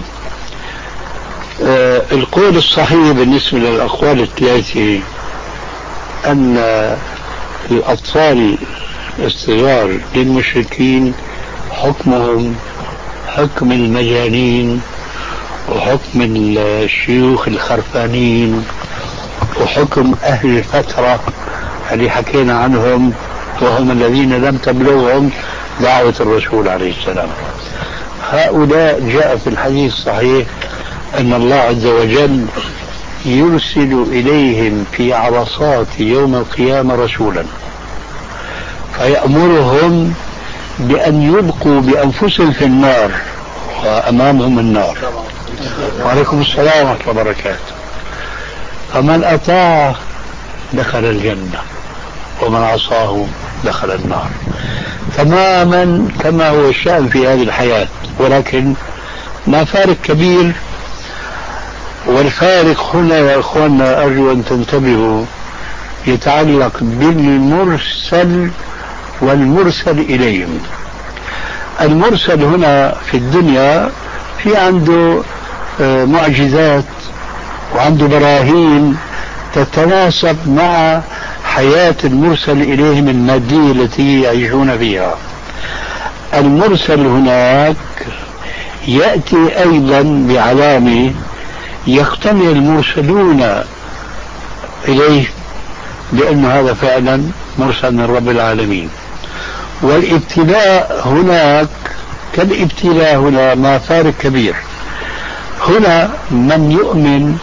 آه القول الصحيح بالنسبة للأقوال الثلاثة أن الأطفال الصغار للمشركين حكمهم حكم المجانين وحكم الشيوخ الخرفانين وحكم أهل الفترة اللي حكينا عنهم وهم الذين لم تبلغهم دعوة الرسول عليه السلام. هؤلاء جاء في الحديث الصحيح أن الله عز وجل يرسل إليهم في عرصات يوم القيامة رسولا فيأمرهم بأن يلقوا بأنفسهم في النار وأمامهم النار. وعليكم السلام ورحمة الله وبركاته. فمن أطاع دخل الجنة ومن عصاه دخل النار، تماما كما هو الشأن في هذه الحياة، ولكن ما فارق كبير. والفارق هنا يا اخواننا ارجو ان تنتبهوا يتعلق بالمرسل والمرسل اليهم. المرسل هنا في الدنيا في عنده معجزات وعنده براهين تتناسب مع حياة المرسل اليهم المادية التي يعيشون فيها. المرسل هناك يأتي ايضا بعلامة يقتنع المرسلون إليه لأن هذا فعلا مرسل من رب العالمين. والابتلاء هناك كالابتلاء هنا ما فارق كبير. هنا من يؤمن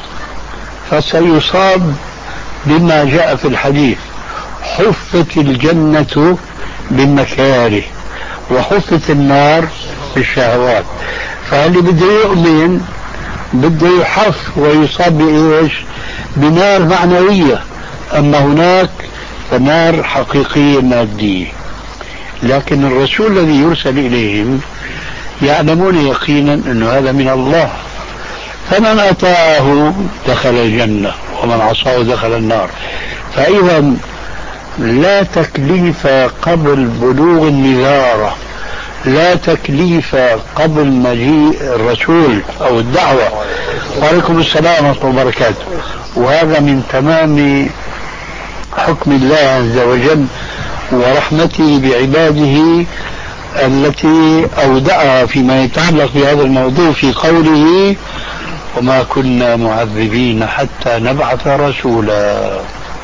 فسيصاب بما جاء في الحديث: حفت الجنة بالمكاره وحفت النار بالشهوات. فاللي بده يؤمن بده يحف ويصاب بإيش؟ بنار معنوية. أما هناك فنار حقيقية مادية. لكن الرسول الذي يرسل إليهم يعلمون يقينا أن هذا من الله، فمن أطاعه دخل الجنة ومن عصاه دخل النار. فإذا لا تكليف قبل بلوغ النذارة، لا تكليف قبل مجيء الرسول أو الدعوة. وعليكم السلام ورحمة الله وبركاته. وهذا من تمام حكم الله عز وجل ورحمته بعباده التي أودعها فيما يتعلق بهذا الموضوع في قوله: وما كنا معذبين حتى نبعث رسولا.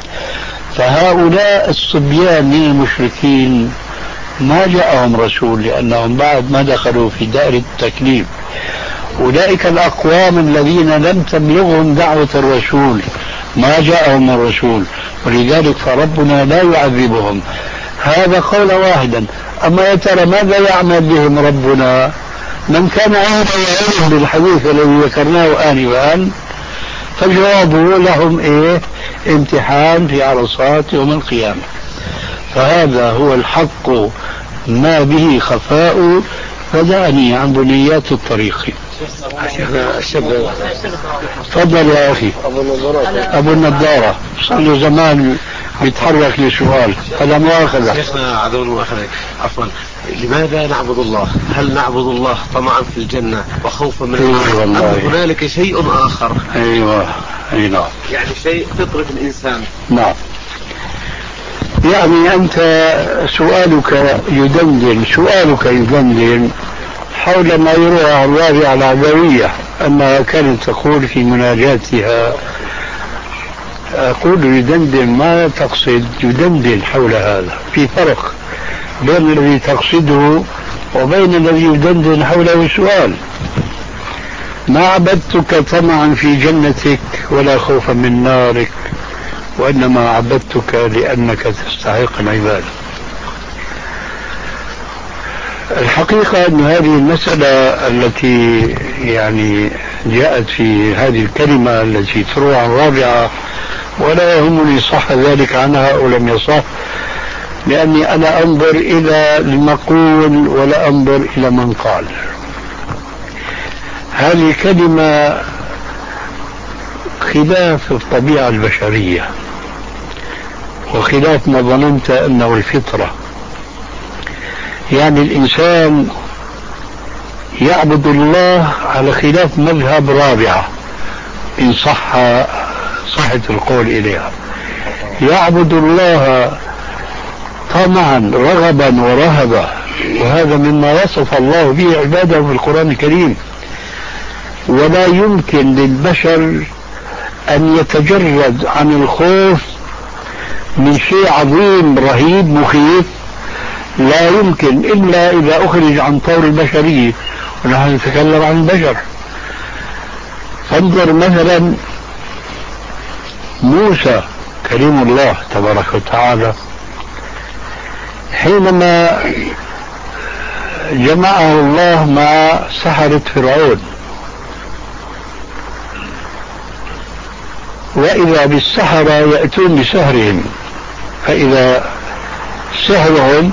فهؤلاء الصبيان من المشركين ما جاءهم رسول لأنهم بعد ما دخلوا في دائرة التكليف. أولئك الأقوام الذين لم تبلغهم دعوة الرسول ما جاءهم الرسول، ولذلك فربنا لا يعذبهم. هذا قول واحدا. أما يا ترى ماذا يعمل بهم ربنا؟ من كان عنده علم بالحديث الذي ذكرناه آنفا فجوابه لهم إيه؟ امتحان في عرصات يوم القيامة. فهذا هو الحق ما به خفاء، فدعني عن بنيات الطريق. الشاب تفضل يا أخي. أبو النضارة صار له زمان يتحرك لسؤال، فلا مؤاخذة. شيخنا عدو المؤاخذة، عفوا، لماذا نعبد الله؟ هل نعبد الله طمعا في الجنة وخوفا من النار، أم هنالك شيء آخر؟ أيوة أي نعم، يعني شيء فطرة الإنسان. نعم. يعني أنت سؤالك يدندن سؤالك يدندن حول ما يروى عن الرابعة العدوية أنها كانت تقول في مناجاتها، أقول يدندن ما تقصد، يدندن حول هذا. في فرق بين الذي تقصده وبين الذي يدندن حوله السؤال. ما عبدتك طمعا في جنتك ولا خوفا من نارك، وإنما عبدتك لأنك تستحق العبادة. الحقيقة أن هذه المسألة التي يعني جاءت في هذه الكلمة التي تروى عن رابعة، ولا يهمني صح ذلك عنها أو لم يصح، لأني أنا أنظر إلى المقول ولا أنظر إلى من قال. هذه كلمة خلاف الطبيعة البشرية وخلاف ما ظننت أنه الفطرة. يعني الإنسان يعبد الله على خلاف مذهب رابعة إن صح صحة القول إليها، يعبد الله طمعا رغبا ورهبا، وهذا مما وصف الله به عباده في القرآن الكريم. ولا يمكن للبشر أن يتجرد عن الخوف من شيء عظيم رهيب مخيف، لا يمكن إلا إذا أخرج عن طور البشرية، ونحن نتكلم عن البشر. فانظر مثلا موسى كريم الله تبارك وتعالى حينما جمعه الله مع سحرة فرعون، وإذا بالسحرة يأتون بسحرهم، فإذا سحرهم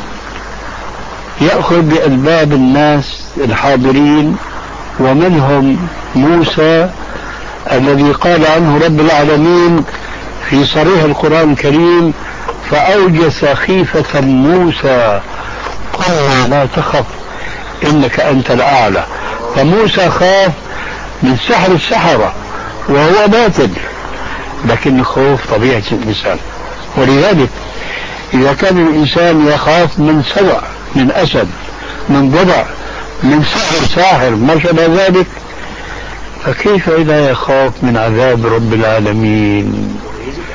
يأخذ بألباب الناس الحاضرين، ومنهم موسى الذي قال عنه رب العالمين في صريح القرآن الكريم: فأوجس خيفة موسى قال لا تخف إنك أنت الأعلى. فموسى خاف من سحر السحرة وهو باطل، لكن خوف طبيعة الإنسان. ولذلك إذا كان الإنسان يخاف من سبع، من أسد، من ضبع، من سحر ساحر ما شابه ذلك، فكيف إذا يخاف من عذاب رب العالمين؟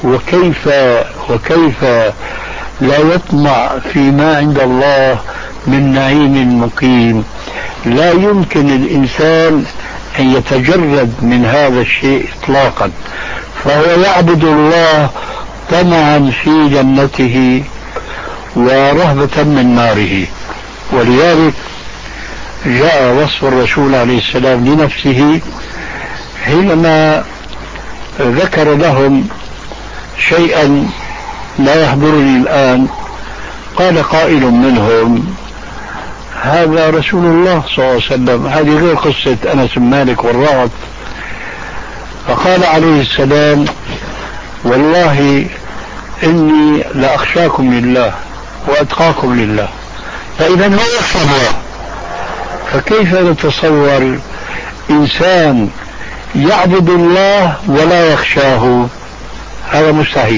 وكيف وكيف لا يطمع فيما عند الله من نعيم مقيم. لا يمكن الإنسان أن يتجرد من هذا الشيء إطلاقا، فهو يعبد الله طمعا في جنته ورهبة من ناره. ولذلك جاء وصف الرسول عليه السلام لنفسه حينما ذكر لهم شيئا لا يحضرني الآن. قال قائل منهم: هذا رسول الله صلى الله عليه وسلم، هذه غير قصة أنس بن مالك والرهط. فقال عليه السلام: والله إني لأخشاكم لله وأتقاكم لله. فإذا هو يخشى الله. فكيف نتصور إنسان يعبد الله ولا يخشاه؟ هذا مستحيل.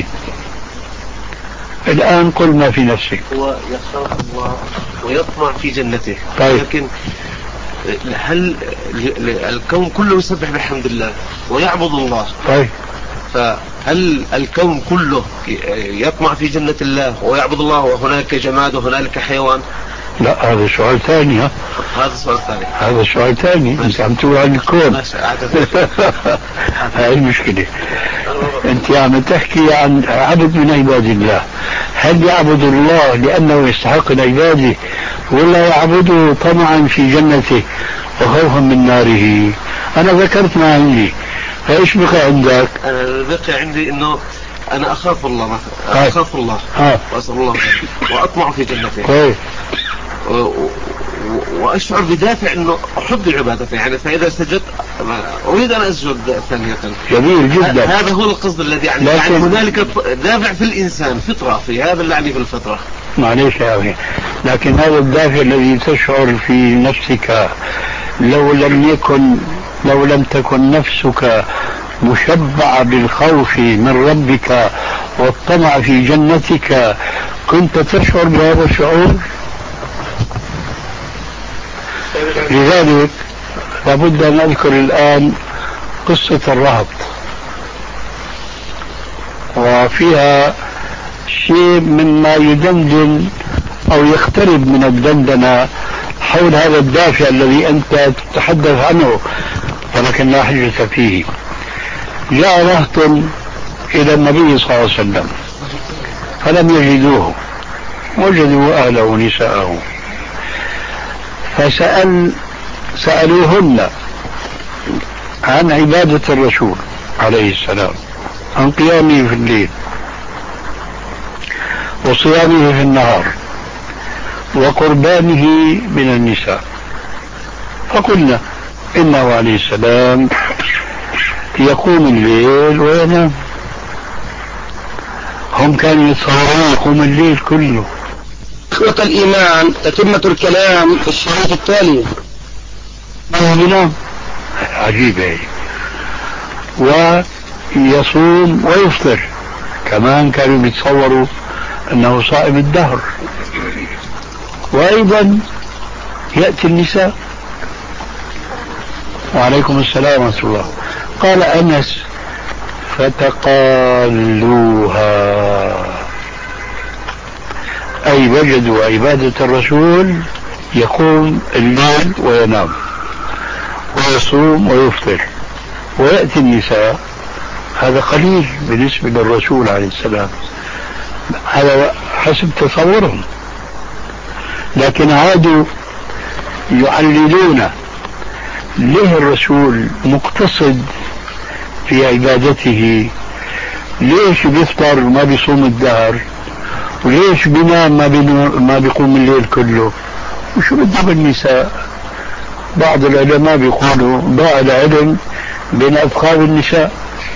الآن قل ما في نفسك. هو يخاف الله ويطمع في جنته. طيب. لكن هل الكون كله يسبح بحمد الله ويعبد الله؟ طيب. فهل الكون كله يطمع في جنة الله ويعبد الله وهناك جماد وهنالك حيوان؟ لا، هذا سؤال ثاني. ها هذا سؤال ثاني. هذا سؤال ثاني. انت عم تقول عن الكون. هاي المشكلة. انت عم تحكي عن عبد من عباد الله. هل يعبد الله لأنه يستحق العبادة ولا يعبده طمعا في جنته وخوفا من ناره؟ أنا ذكرت ما عندي، فإيش بقى عندك؟ أنا بقي عندي إنه أنا أخاف الله مثلا، أخاف الله وأسأل الله وأطمع في جنته وأشعر بدافع أنه أحب العبادة، يعني فإذا سجدت أريد أن أسجد ثانية. جميل جدا. هذا هو القصد الذي يعني, يعني هنالك دافع في الإنسان، فطرة في هذا اللي يعني في الفطرة. معليش يا أخي، لكن هذا الدافع الذي تشعر في نفسك لو لم يكن لو لم تكن نفسك مشبعة بالخوف من ربك والطمع في جنتك كنت تشعر بهذا الشعور. لذلك لابد أن أذكر الآن قصة الرهط، وفيها شيء مما يدندن أو يقترب من الدندنة حول هذا الدافع الذي أنت تتحدث عنه ولكن لا حجة فيه. جاء رهط إلى النبي صلى الله عليه وسلم فلم يجدوه، وجدوا أهله ونساءه، فسأل سألوهن عن عبادة الرسول عليه السلام، عن قيامه في الليل وصيامه في النهار وقربانه من النساء. فقلنا إنه عليه السلام يقوم الليل وينام. هم كانوا يتصورون يقوم الليل كله. إخوة الإيمان، تتمة الكلام في الشريط التالي. ينام، عجيب هي. ويصوم ويفطر، كمان كانوا بيتصوروا أنه صائم الدهر. وأيضا يأتي النساء. وعليكم السلام ورحمة الله. قال أنس: فتقالوها، أي وجدوا عبادة الرسول يقوم الليل وينام ويصوم ويفطر، ويأتي النساء. هذا قليل بالنسبة للرسول عليه السلام، هذا حسب تصورهم. لكن عادوا يعللون ليه الرسول مقتصد في عبادته، ليش بيفطر وما بيصوم الدهر، وليش بينام ما, ما بيقوم الليل كله، وشو بده بالنساء. بعض العلماء بيقولوا ضاع العلم بين أفخاذ النساء.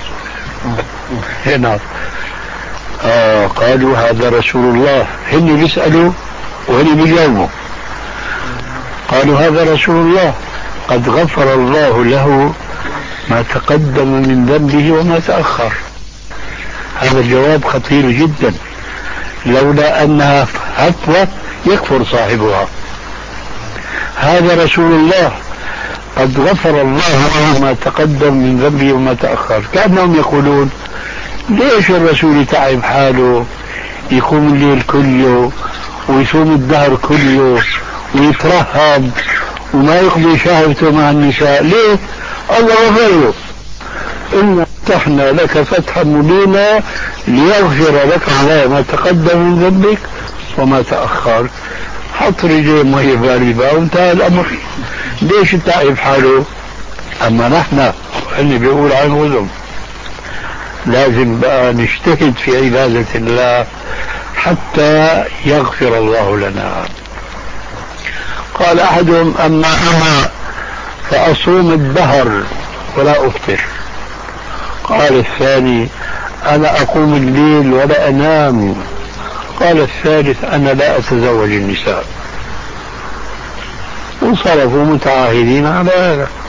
هنا آه قالوا هذا رسول الله، هن بيسألوا وهن بيجاوبوا. قالوا هذا رسول الله قد غفر الله له ما تقدم من ذنبه وما تأخر. هذا الجواب خطير جدا، لولا أنها فتوى يكفر صاحبها. هذا رسول الله قد غفر الله له ما تقدم من ذنبه وما تأخر، كأنهم يقولون ليش الرسول تعب حاله يقوم الليل كله ويصوم الدهر كله ويترهب وما يقضي شهوته مع النساء؟ ليه؟ الله غفر له. إنا فتحنا لك فتحا مبينا ليغفر لك الله ما تقدم من ذنبك وما تأخر. حط رجليه مية باردة وانتهى الأمر. ليش تعب حاله؟ أما نحن اللي بيقول عن وزن لازم بقى نجتهد في عبادة الله حتى يغفر الله لنا. قال أحدهم أما أنا فأصوم الدهر ولا أفطر. قال الثاني أنا أقوم الليل ولا أنام. قال الثالث أنا لا أتزوج النساء. وصرفوا متعاهدين على هذا.